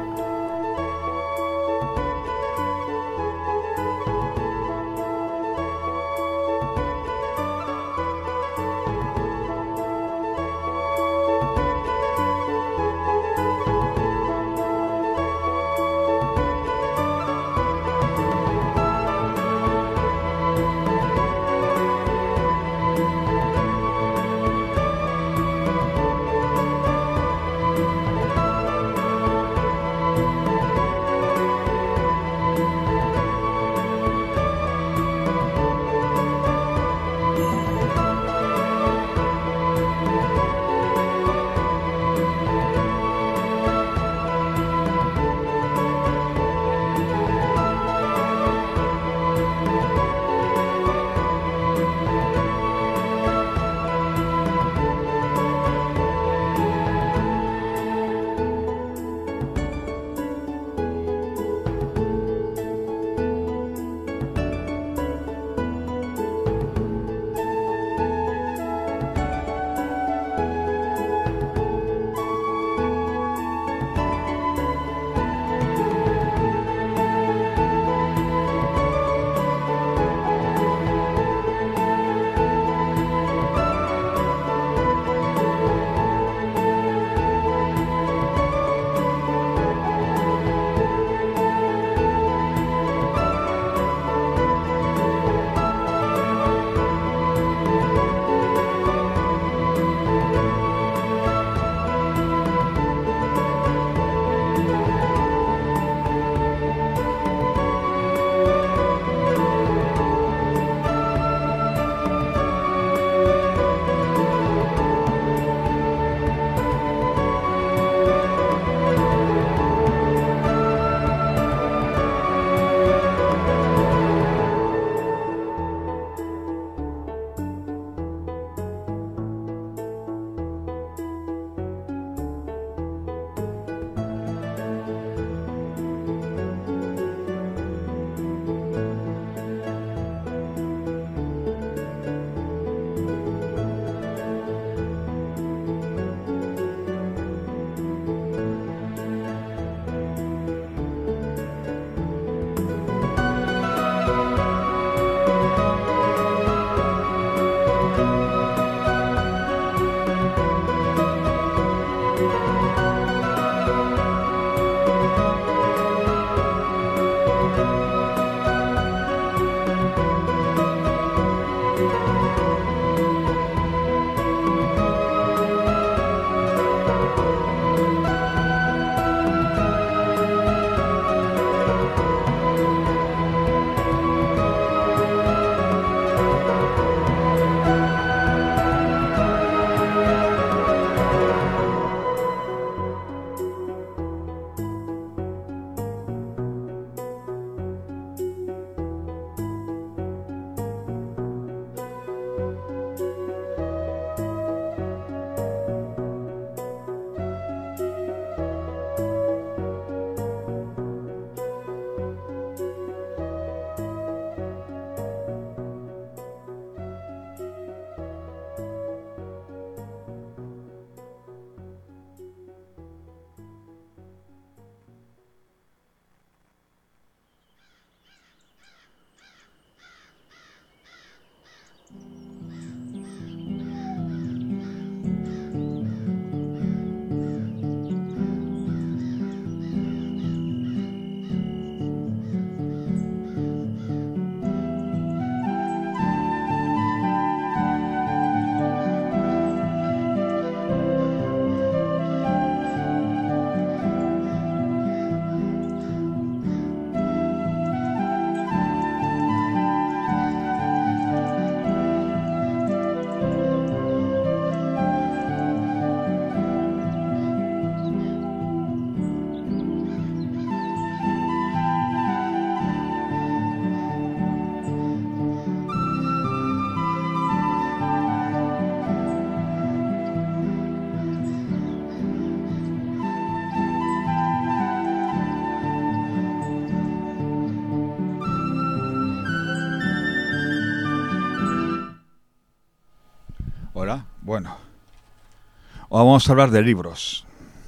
Hola, bueno. Vamos a hablar de libros.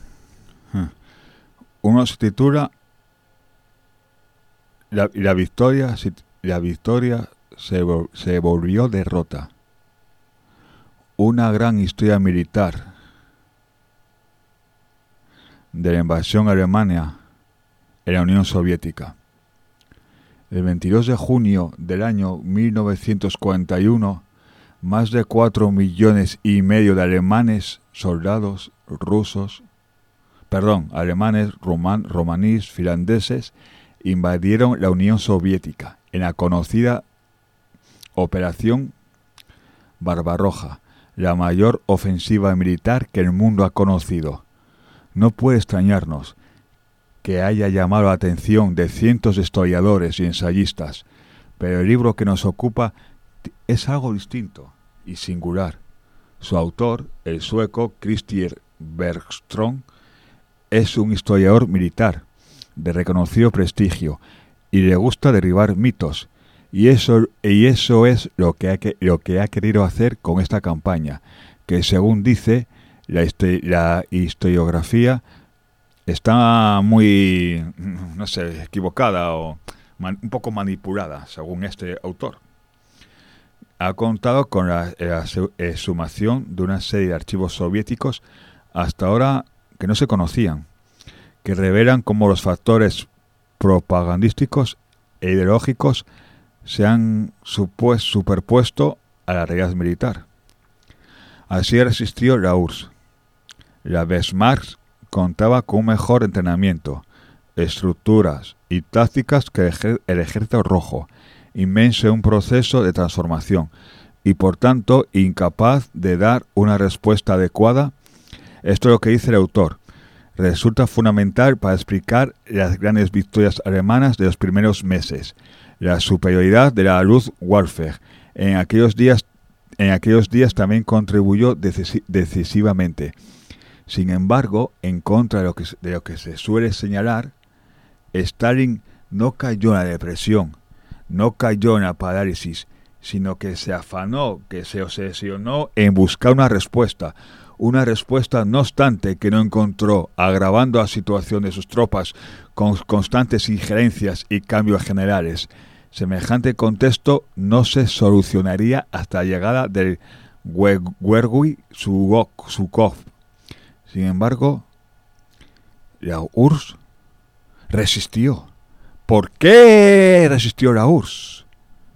Uno se titula La, la victoria, la victoria se, se volvió derrota. Una gran historia militar de la invasión alemana en la Unión Soviética. El veintidós de junio del año mil novecientos cuarenta y uno, más de cuatro millones y medio de alemanes, soldados rusos, perdón, alemanes, roman, romaníes, finlandeses, invadieron la Unión Soviética en la conocida Operación Barbarroja, la mayor ofensiva militar que el mundo ha conocido. No puede extrañarnos que haya llamado la atención de cientos de historiadores y ensayistas, pero el libro que nos ocupa es algo distinto y singular. Su autor, el sueco Christian Bergström, es un historiador militar de reconocido prestigio y le gusta derribar mitos, y eso, y eso es lo que, ha, lo que ha querido hacer con esta campaña, que según dice, la, la historiografía está muy, no sé, equivocada o man, un poco manipulada, según este autor. Ha contado con la, la exhumación de una serie de archivos soviéticos hasta ahora que no se conocían, que revelan cómo los factores propagandísticos e ideológicos se han supues, superpuesto a la realidad militar. Así resistió la U R S S. La Wehrmacht contaba con un mejor entrenamiento, estructuras y tácticas que el Ejército Rojo, inmenso en un proceso de transformación y por tanto incapaz de dar una respuesta adecuada. Esto es lo que dice el autor. Resulta fundamental para explicar las grandes victorias alemanas de los primeros meses, la superioridad de la Luftwaffe en aquellos días, en aquellos días también contribuyó decis- decisivamente. Sin embargo, en contra de lo, que, de lo que se suele señalar, Stalin no cayó en la depresión, no cayó en la parálisis, sino que se afanó, que se obsesionó en buscar una respuesta, una respuesta no obstante que no encontró, agravando la situación de sus tropas con constantes injerencias y cambios generales. Semejante contexto no se solucionaría hasta la llegada del Georgi Zhukov. Sin embargo, la U R S S resistió. ¿Por qué resistió la U R S S?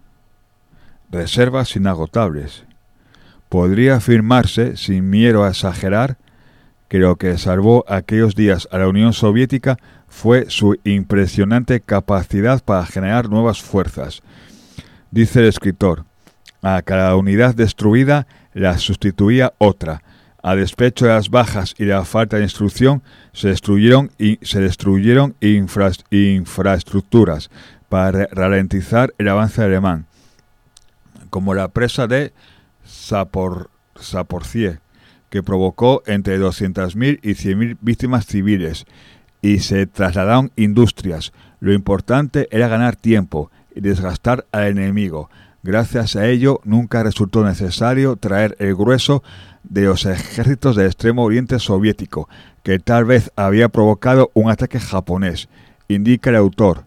Reservas inagotables. Podría afirmarse, sin miedo a exagerar, que lo que salvó aquellos días a la Unión Soviética fue su impresionante capacidad para generar nuevas fuerzas. Dice el escritor, a cada unidad destruida la sustituía otra. A despecho de las bajas y de la falta de instrucción, se destruyeron, y, se destruyeron infra, infraestructuras para ralentizar el avance alemán, como la presa de Zapor, Zaporcie, que provocó entre doscientas mil y cien mil víctimas civiles, y se trasladaron industrias. Lo importante era ganar tiempo y desgastar al enemigo. Gracias a ello, nunca resultó necesario traer el grueso de los ejércitos del extremo oriente soviético, que tal vez había provocado un ataque japonés, indica el autor,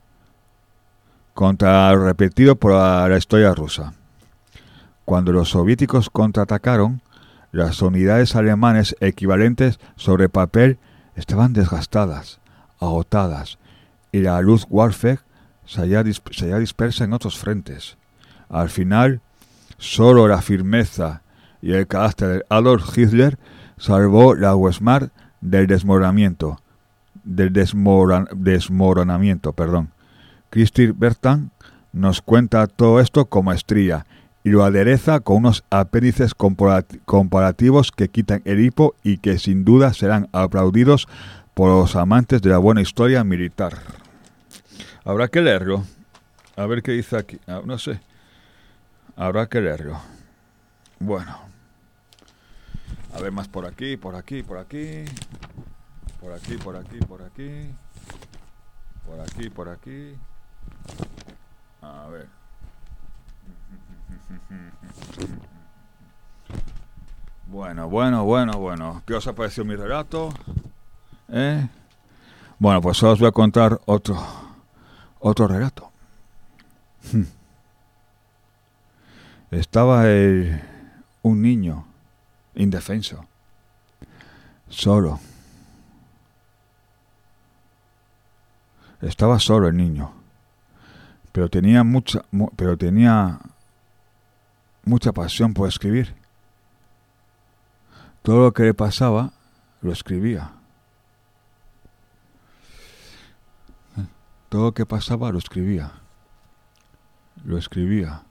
contra lo repetido por la, la historia rusa. Cuando los soviéticos contraatacaron, las unidades alemanes equivalentes sobre papel estaban desgastadas, agotadas, y la Luftwaffe se hallaba disp- se hallaba dispersa en otros frentes. Al final, solo la firmeza y el carácter de Adolf Hitler salvó la Wehrmacht del desmoronamiento, del desmoron, desmoronamiento, perdón. Christian Bergström nos cuenta todo esto con maestría y lo adereza con unos apéndices comparativos que quitan el hipo y que sin duda serán aplaudidos por los amantes de la buena historia militar. Habrá que leerlo. A ver qué dice aquí. Ah, no sé. Habrá que leerlo. Bueno. A ver más por aquí, por aquí, por aquí. Por aquí, por aquí, por aquí. Por aquí, por aquí. A ver. Bueno, bueno, bueno, bueno. ¿Qué os ha parecido mi relato? ¿Eh? Bueno, pues ahora os voy a contar otro, otro relato. Estaba el, un niño indefenso, solo. Estaba solo el niño, pero tenía mucha, mu- pero tenía mucha pasión por escribir. Todo lo que le pasaba lo escribía. Todo lo que pasaba lo escribía. Lo escribía.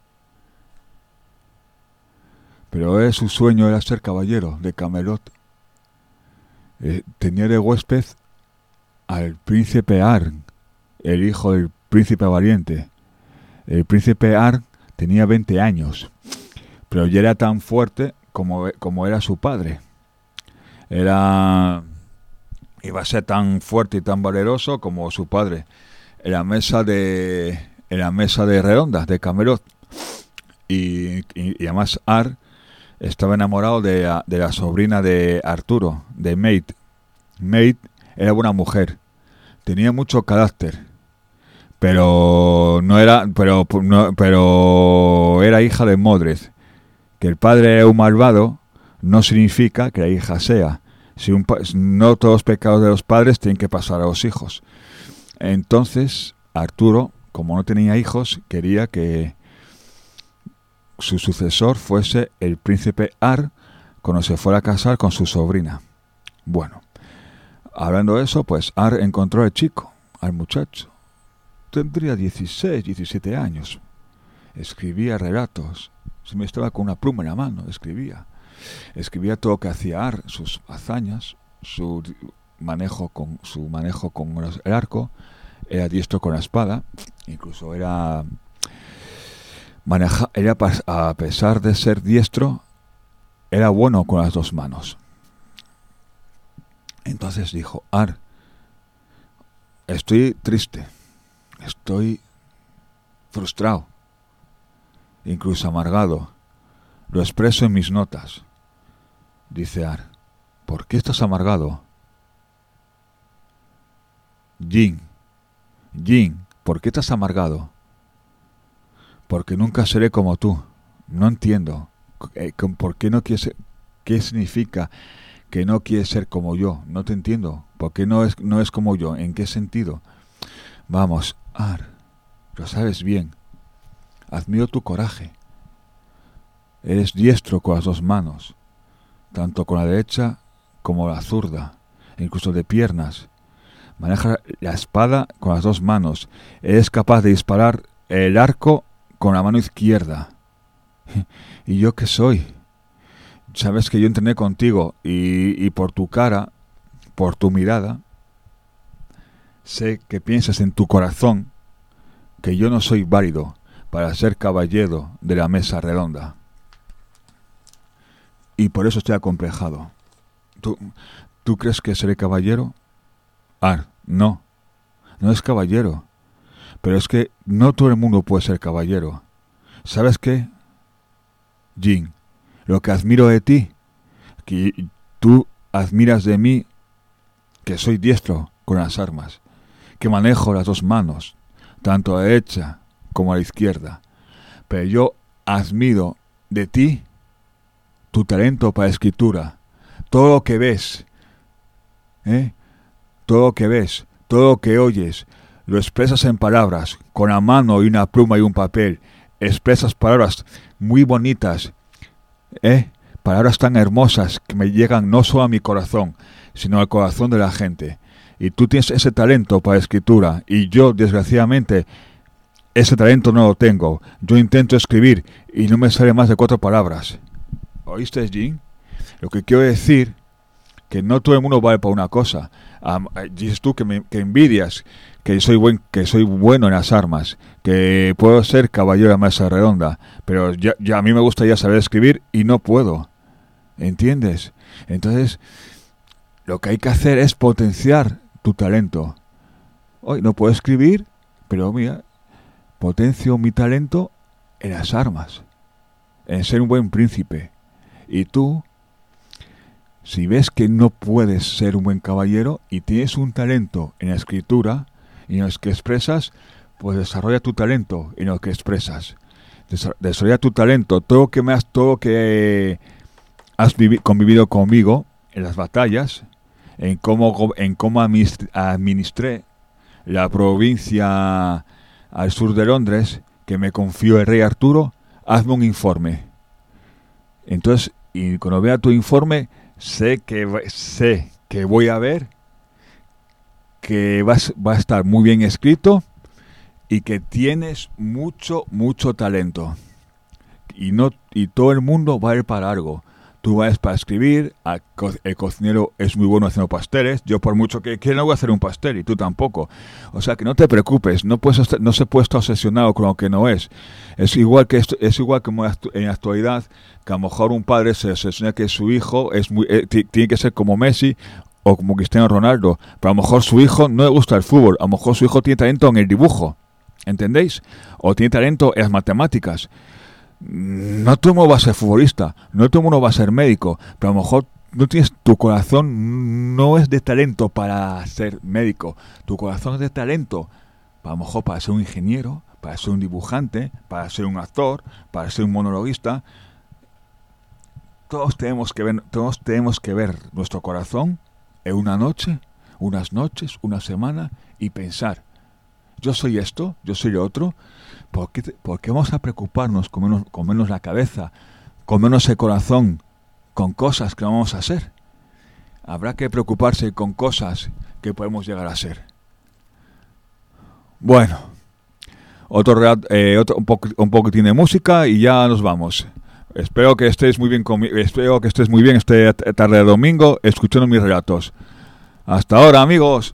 Pero él, su sueño era ser caballero de Camelot. Eh, tenía de huésped al príncipe Arn, el hijo del príncipe valiente. El príncipe Arn tenía veinte años, pero ya era tan fuerte como, como era su padre. Era iba a ser tan fuerte y tan valeroso como su padre. En la mesa de en la mesa de redondas de Camelot. Y, y, y además Ar estaba enamorado de la, de la sobrina de Arturo, de Maid. Maid era buena mujer, tenía mucho carácter, pero no era, pero, no, pero era hija de Modred. Que el padre era un malvado no significa que la hija sea. Si un, no todos los pecados de los padres tienen que pasar a los hijos. Entonces Arturo, como no tenía hijos, quería que su sucesor fuese el príncipe Ar cuando se fuera a casar con su sobrina. Bueno, hablando de eso, pues Ar encontró al chico, al muchacho. Tendría dieciséis, diecisiete años. Escribía relatos. Se me estaba con una pluma en la mano, escribía. Escribía todo lo que hacía Ar, sus hazañas, su manejo con su manejo con el arco. Era diestro con la espada, incluso era maneja, era a pesar de ser diestro, era bueno con las dos manos. Entonces dijo: Ar, estoy triste, estoy frustrado, incluso amargado. Lo expreso en mis notas. Dice Ar: ¿por qué estás amargado? Jin, Jin, ¿por qué estás amargado? Porque nunca seré como tú. No entiendo. ¿Por qué no quieres ser? ¿Qué significa que no quieres ser como yo? No te entiendo. ¿Por qué no es, no es como yo? ¿En qué sentido? Vamos, Ar, lo sabes bien. Admiro tu coraje. Eres diestro con las dos manos, tanto con la derecha como la zurda, incluso de piernas. Manejas la espada con las dos manos. Eres capaz de disparar el arco con la mano izquierda. ¿Y yo qué soy? Sabes que yo entrené contigo y, y por tu cara, por tu mirada, sé que piensas en tu corazón que yo no soy válido para ser caballero de la mesa redonda. Y por eso estoy acomplejado. ¿Tú, ¿tú crees que seré caballero? Ah, no. No es caballero. Pero es que no todo el mundo puede ser caballero. ¿Sabes qué? Jin, lo que admiro de ti, que tú admiras de mí, que soy diestro con las armas, que manejo las dos manos, tanto a la derecha como a la izquierda. Pero yo admiro de ti tu talento para escritura, todo lo que ves, ¿eh? Todo lo que ves, todo lo que oyes, lo expresas en palabras, con la mano y una pluma y un papel. Expresas palabras muy bonitas, ¿eh? Palabras tan hermosas que me llegan no solo a mi corazón, sino al corazón de la gente. Y tú tienes ese talento para escritura, y yo, desgraciadamente, ese talento no lo tengo. Yo intento escribir y no me sale más de cuatro palabras. ¿Oíste, Jin? Lo que quiero decir que no todo el mundo vale para una cosa. Um, dices tú que, me, que envidias que soy buen que soy bueno en las armas, que puedo ser caballero de mesa redonda, pero ya, ya a mí me gustaría saber escribir y no puedo. ¿Entiendes? Entonces, lo que hay que hacer es potenciar tu talento. Hoy no puedo escribir, pero mira, potencio mi talento en las armas, en ser un buen príncipe. Y tú si ves que no puedes ser un buen caballero y tienes un talento en la escritura y en lo que expresas, pues desarrolla tu talento en lo que expresas. Desarrolla tu talento, todo lo que me has, todo lo que has vivi- convivido conmigo en las batallas, en cómo, en cómo administré la provincia al sur de Londres, que me confió el rey Arturo, hazme un informe. Entonces, y cuando vea tu informe, sé que sé que voy a ver que vas, va a estar muy bien escrito y que tienes mucho, mucho talento. Y no y todo el mundo va a ir para algo. Tú vas para escribir, el cocinero es muy bueno haciendo pasteles, yo por mucho que quiera no voy a hacer un pastel y tú tampoco. O sea que no te preocupes, no puedes no se puede estar obsesionado con lo que no es. Es igual que esto, es igual como en la actualidad, que a lo mejor un padre se obsesiona que su hijo es muy eh, t- tiene que ser como Messi o como Cristiano Ronaldo, pero a lo mejor su hijo no le gusta el fútbol, a lo mejor su hijo tiene talento en el dibujo, ¿entendéis? O tiene talento en las matemáticas. No todo el mundo va a ser futbolista, no todo el mundo va a ser médico, pero a lo mejor no tienes, tu corazón no es de talento para ser médico, tu corazón es de talento, a lo mejor para ser un ingeniero, para ser un dibujante, para ser un actor, para ser un monologuista. Todos tenemos que ver, todos tenemos que ver nuestro corazón en una noche, unas noches, una semana y pensar, yo soy esto, yo soy lo otro. ¿Por qué, ¿Por qué vamos a preocuparnos con menos, con menos la cabeza, con menos el corazón, con cosas que vamos a hacer? Habrá que preocuparse con cosas que podemos llegar a ser. Bueno, otro, eh, otro un, poco, un poquitín de música y ya nos vamos. Espero que estés muy bien conmigo, espero que estés muy bien esta tarde de domingo escuchando mis relatos. Hasta ahora, amigos.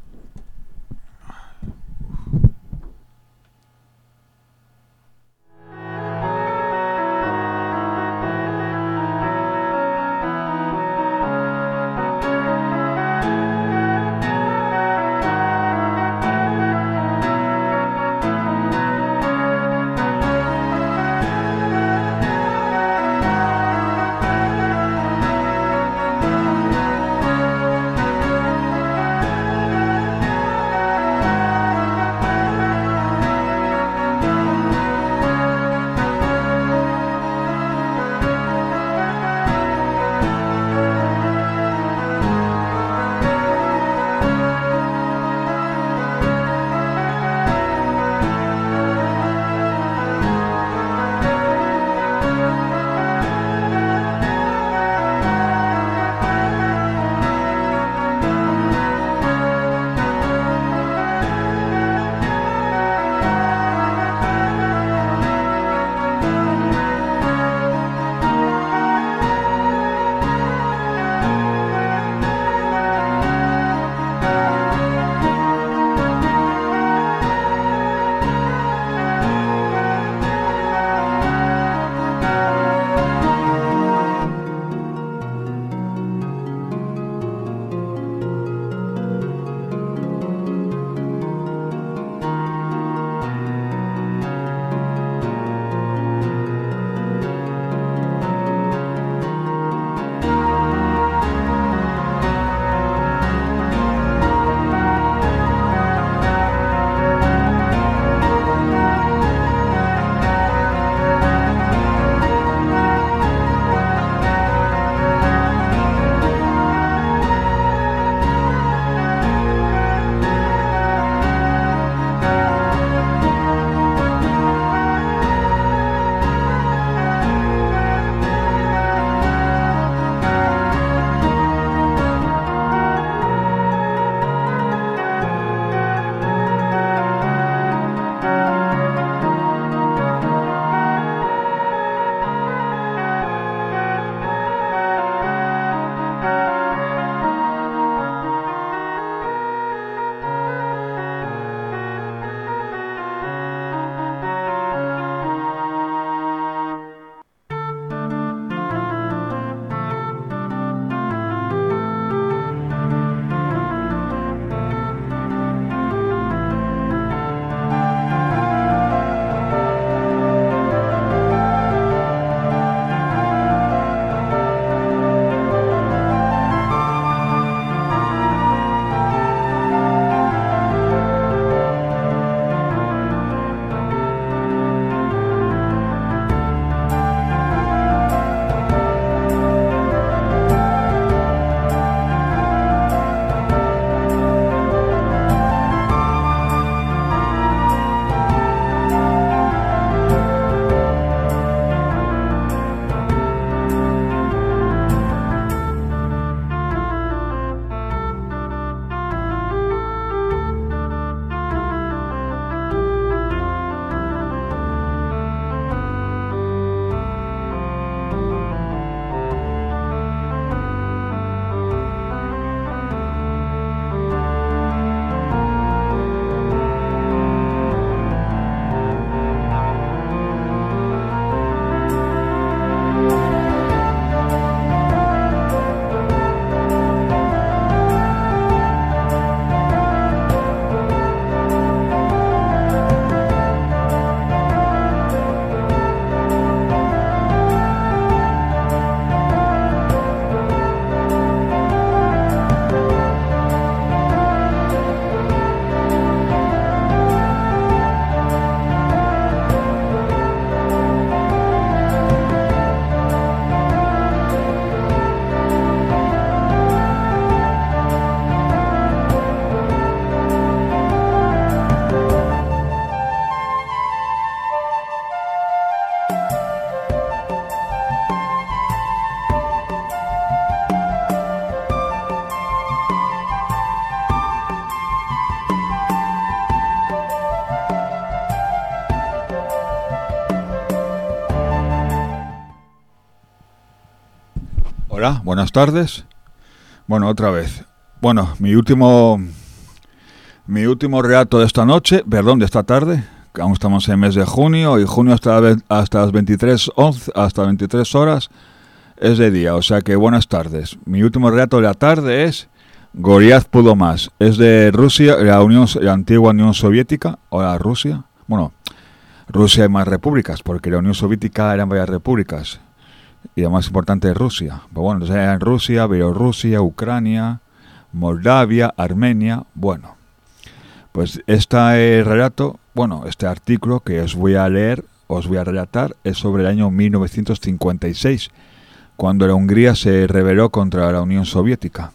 Hola, buenas tardes. Bueno, otra vez. Bueno, mi último mi último relato de esta noche, perdón, de esta tarde, que aún estamos en el mes de junio, y junio hasta, hasta las veintitrés once, hasta veintitrés horas es de día, o sea que buenas tardes. Mi último relato de la tarde es Goliat pudo más. Es de Rusia, la Unión, la antigua Unión Soviética, o la Rusia. Bueno, Rusia hay más repúblicas, porque la Unión Soviética eran varias repúblicas. Y la más importante es Rusia. Pero bueno, entonces eran Rusia, Bielorrusia, Ucrania, Moldavia, Armenia. Bueno, pues este relato, bueno, este artículo que os voy a leer, os voy a relatar, es sobre el año mil novecientos cincuenta y seis, cuando la Hungría se rebeló contra la Unión Soviética.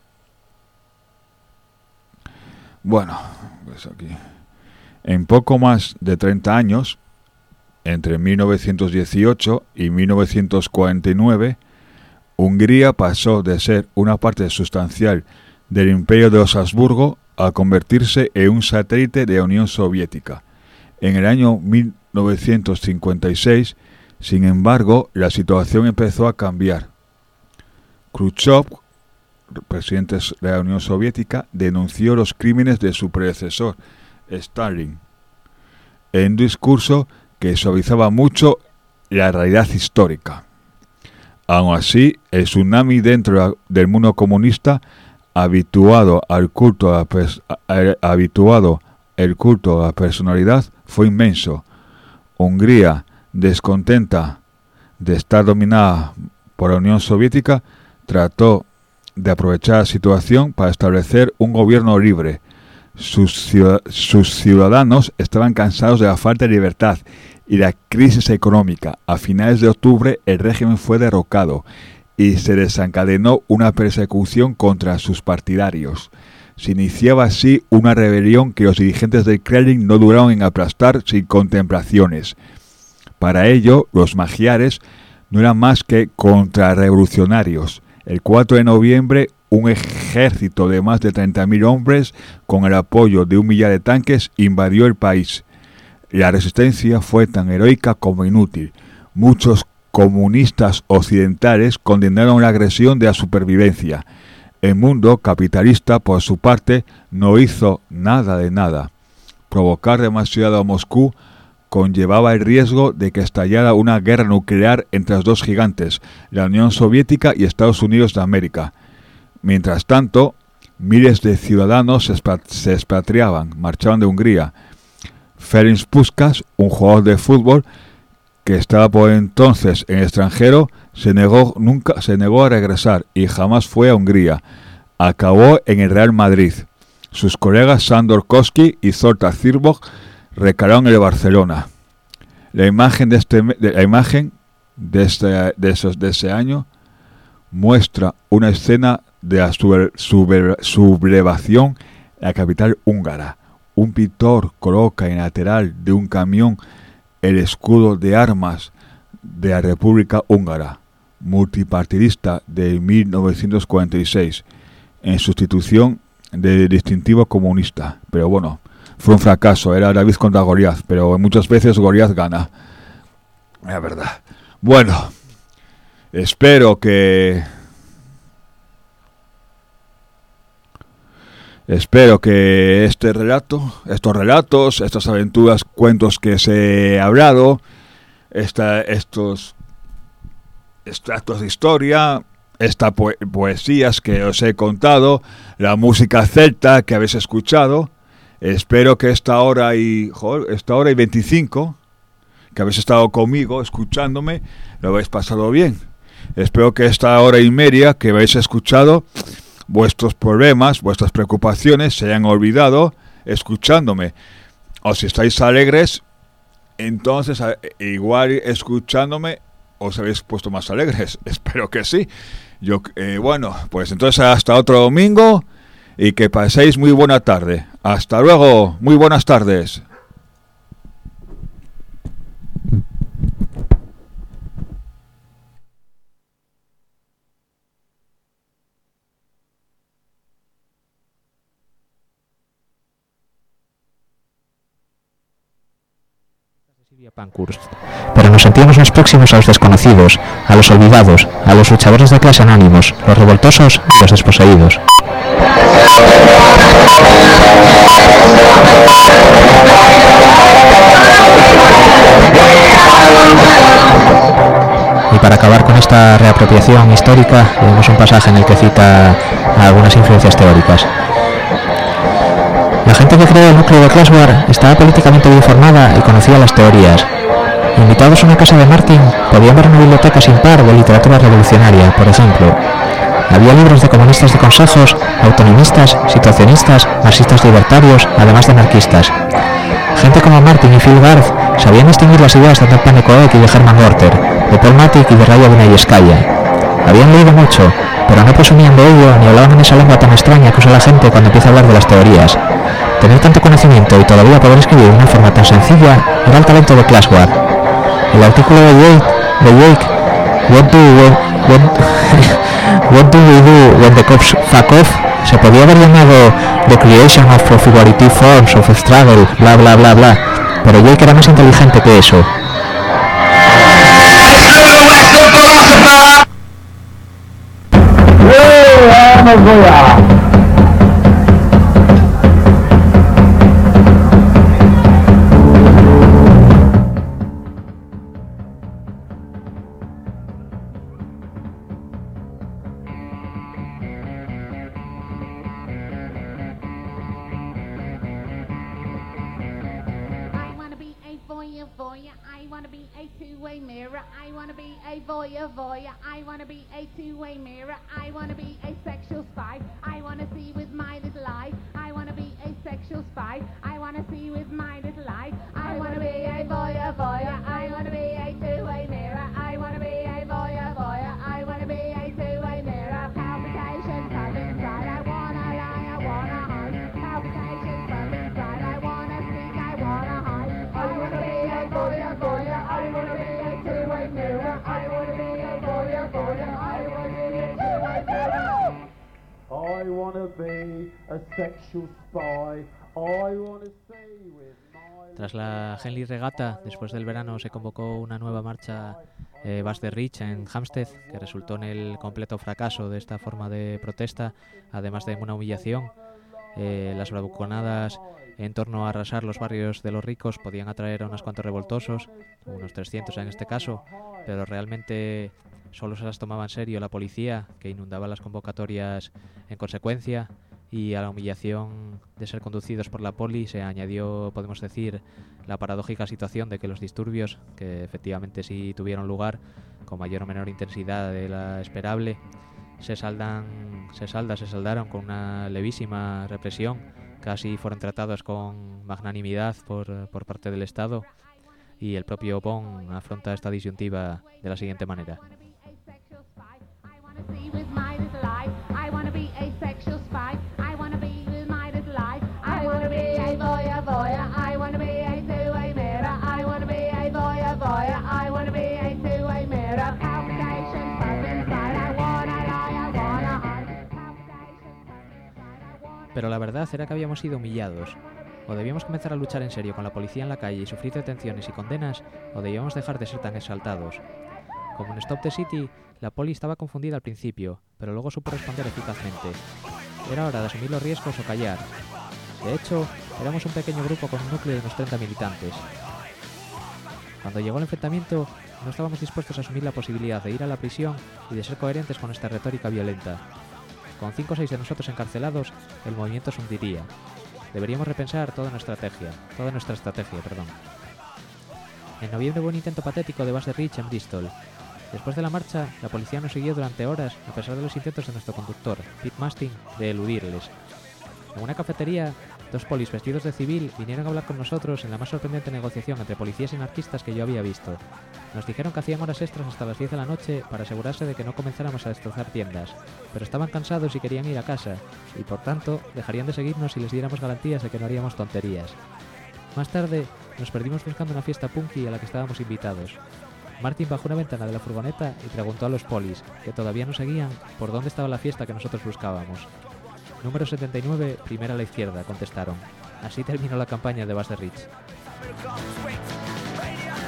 Bueno, pues aquí. En poco más de treinta años, entre mil novecientos dieciocho y mil novecientos cuarenta y nueve, Hungría pasó de ser una parte sustancial del Imperio de los Habsburgo a convertirse en un satélite de la Unión Soviética. En el año mil novecientos cincuenta y seis, sin embargo, la situación empezó a cambiar. Khrushchev, presidente de la Unión Soviética, denunció los crímenes de su predecesor, Stalin, en un discurso que suavizaba mucho la realidad histórica. Aun así, el tsunami dentro del mundo comunista, habituado al culto a pers- a, habituado el culto a la personalidad, fue inmenso. Hungría, descontenta de estar dominada por la Unión Soviética, trató de aprovechar la situación para establecer un gobierno libre. Sus, ciudad- sus ciudadanos estaban cansados de la falta de libertad y la crisis económica. A finales de octubre el régimen fue derrocado y se desencadenó una persecución contra sus partidarios. Se iniciaba así una rebelión que los dirigentes del Kremlin no duraron en aplastar sin contemplaciones. Para ello, los magiares no eran más que contrarrevolucionarios. El cuatro de noviembre, un ejército de más de treinta mil hombres, con el apoyo de un millar de tanques, invadió el país. La resistencia fue tan heroica como inútil. Muchos comunistas occidentales condenaron la agresión de la supervivencia. El mundo capitalista, por su parte, no hizo nada de nada. Provocar demasiado a Moscú conllevaba el riesgo de que estallara una guerra nuclear entre los dos gigantes, la Unión Soviética y Estados Unidos de América. Mientras tanto, miles de ciudadanos se, expat- se expatriaban, marchaban de Hungría. Ferenc Puskás, un jugador de fútbol que estaba por entonces en el extranjero, se negó, nunca, se negó a regresar y jamás fue a Hungría. Acabó en el Real Madrid. Sus colegas Sándor Kocsis y Zoltán Zsirkov recalaron en el Barcelona. La imagen de este de, la imagen de este de esos de ese año muestra una escena de la sub, sub, sublevación en la capital húngara. Un pintor coloca en el lateral de un camión el escudo de armas de la República Húngara, multipartidista de mil novecientos cuarenta y seis, en sustitución del distintivo comunista. Pero bueno, fue un fracaso, era David contra Goliat, pero muchas veces Goliat gana. La verdad. Bueno, espero que... Espero que este relato, estos relatos, estas aventuras, cuentos que se he hablado, esta, estos extractos de historia, estas poe- poesías que os he contado, la música celta que habéis escuchado, espero que esta hora y joder, esta hora y veinticinco que habéis estado conmigo escuchándome, lo habéis pasado bien. Espero que esta hora y media que habéis escuchado, vuestros problemas, vuestras preocupaciones se hayan olvidado escuchándome. O si estáis alegres, entonces igual escuchándome os habéis puesto más alegres. Espero que sí. Yo, eh, bueno, pues entonces hasta otro domingo y que paséis muy buena tarde. Hasta luego, muy buenas tardes. Pankhurst, pero nos sentíamos más próximos a los desconocidos, a los olvidados, a los luchadores de clase anónimos, los revoltosos y los desposeídos. Y para acabar con esta reapropiación histórica, vemos un pasaje en el que cita algunas influencias teóricas. La gente que creó el núcleo de Clausewar estaba políticamente bien informada y conocía las teorías. Invitados a una casa de Martin, podían ver una biblioteca sin par de literatura revolucionaria, por ejemplo. Había libros de comunistas de consejos, autonomistas, situacionistas, marxistas libertarios, además de anarquistas. Gente como Martin y Phil Garth sabían distinguir las ideas de Antoine Coeck y de Hermann Werther, de Paul Matic y de Raya Benayeskaya. Habían leído mucho, pero no presumían de ello ni hablaban en esa lengua tan extraña que usa la gente cuando empieza a hablar de las teorías. Tener tanto conocimiento y todavía poder escribir de una forma tan sencilla era el talento de Clausewar. El artículo de Jake, de Jake What do we, what, what do we do when the cops fuck off? Se podía haber llamado The Creation of Figurative Forms of Struggle, bla bla bla bla, pero Jake era más inteligente que eso. Tras la Henley Regata, después del verano se convocó una nueva marcha eh, Bus the Rich en Hampstead, que resultó en el completo fracaso de esta forma de protesta, además de una humillación. Eh, las bravuconadas en torno a arrasar los barrios de los ricos podían atraer a unos cuantos revoltosos, unos trescientos en este caso, pero realmente solo se las tomaba en serio la policía, que inundaba las convocatorias en consecuencia. Y a la humillación de ser conducidos por la poli se añadió, podemos decir, la paradójica situación de que los disturbios, que efectivamente sí tuvieron lugar con mayor o menor intensidad de la esperable, se saldan, se salda, se saldaron con una levísima represión, casi fueron tratados con magnanimidad por, por parte del Estado, y el propio Bond afronta esta disyuntiva de la siguiente manera. Pero la verdad era que habíamos sido humillados. O debíamos comenzar a luchar en serio con la policía en la calle y sufrir detenciones y condenas, o debíamos dejar de ser tan exaltados. Como en Stop the City, la poli estaba confundida al principio, pero luego supo responder eficazmente. Era hora de asumir los riesgos o callar. De hecho, éramos un pequeño grupo con un núcleo de unos treinta militantes. Cuando llegó el enfrentamiento, no estábamos dispuestos a asumir la posibilidad de ir a la prisión y de ser coherentes con esta retórica violenta. Con cinco o seis de nosotros encarcelados, el movimiento se hundiría. Deberíamos repensar toda nuestra estrategia, toda nuestra estrategia, perdón. En noviembre hubo un intento patético de Bus the Rich en Bristol. Después de la marcha, la policía nos siguió durante horas, a pesar de los intentos de nuestro conductor, Pete Mastin, de eludirles. En una cafetería, dos polis vestidos de civil vinieron a hablar con nosotros en la más sorprendente negociación entre policías y anarquistas que yo había visto. Nos dijeron que hacían horas extras hasta las diez de la noche para asegurarse de que no comenzáramos a destrozar tiendas, pero estaban cansados y querían ir a casa, y por tanto dejarían de seguirnos si les diéramos garantías de que no haríamos tonterías. Más tarde, nos perdimos buscando una fiesta punky a la que estábamos invitados. Martin bajó una ventana de la furgoneta y preguntó a los polis, que todavía nos seguían, por dónde estaba la fiesta que nosotros buscábamos. Número setenta y nueve, primera a la izquierda, contestaron. Así terminó la campaña de Bus the Rich.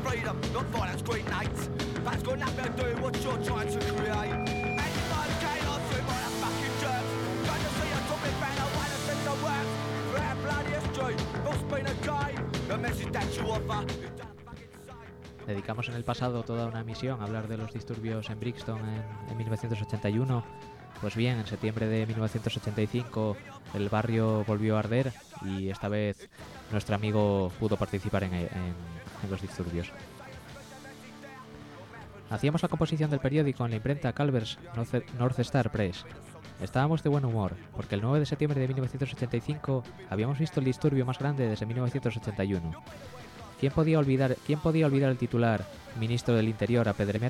freedom, not violence, green nights. That's got nothing to do with what you're trying to create. Anytime chaos with motherfucking jerks. Trying to see a topic banner, why the things that works. For our bloody history, what's been a game? The message that you offer. Dedicamos en el pasado toda una emisión a hablar de los disturbios en Brixton en, en mil novecientos ochenta y uno. Pues bien, en septiembre de mil novecientos ochenta y cinco el barrio volvió a arder y esta vez nuestro amigo pudo participar en, en, en los disturbios. Hacíamos la composición del periódico en la imprenta Calvers North Star Press. Estábamos de buen humor, porque el nueve de septiembre de mil novecientos ochenta y cinco habíamos visto el disturbio más grande desde mil novecientos ochenta y uno. ¿Quién podía olvidar, quién podía olvidar el titular Ministro del Interior apedrear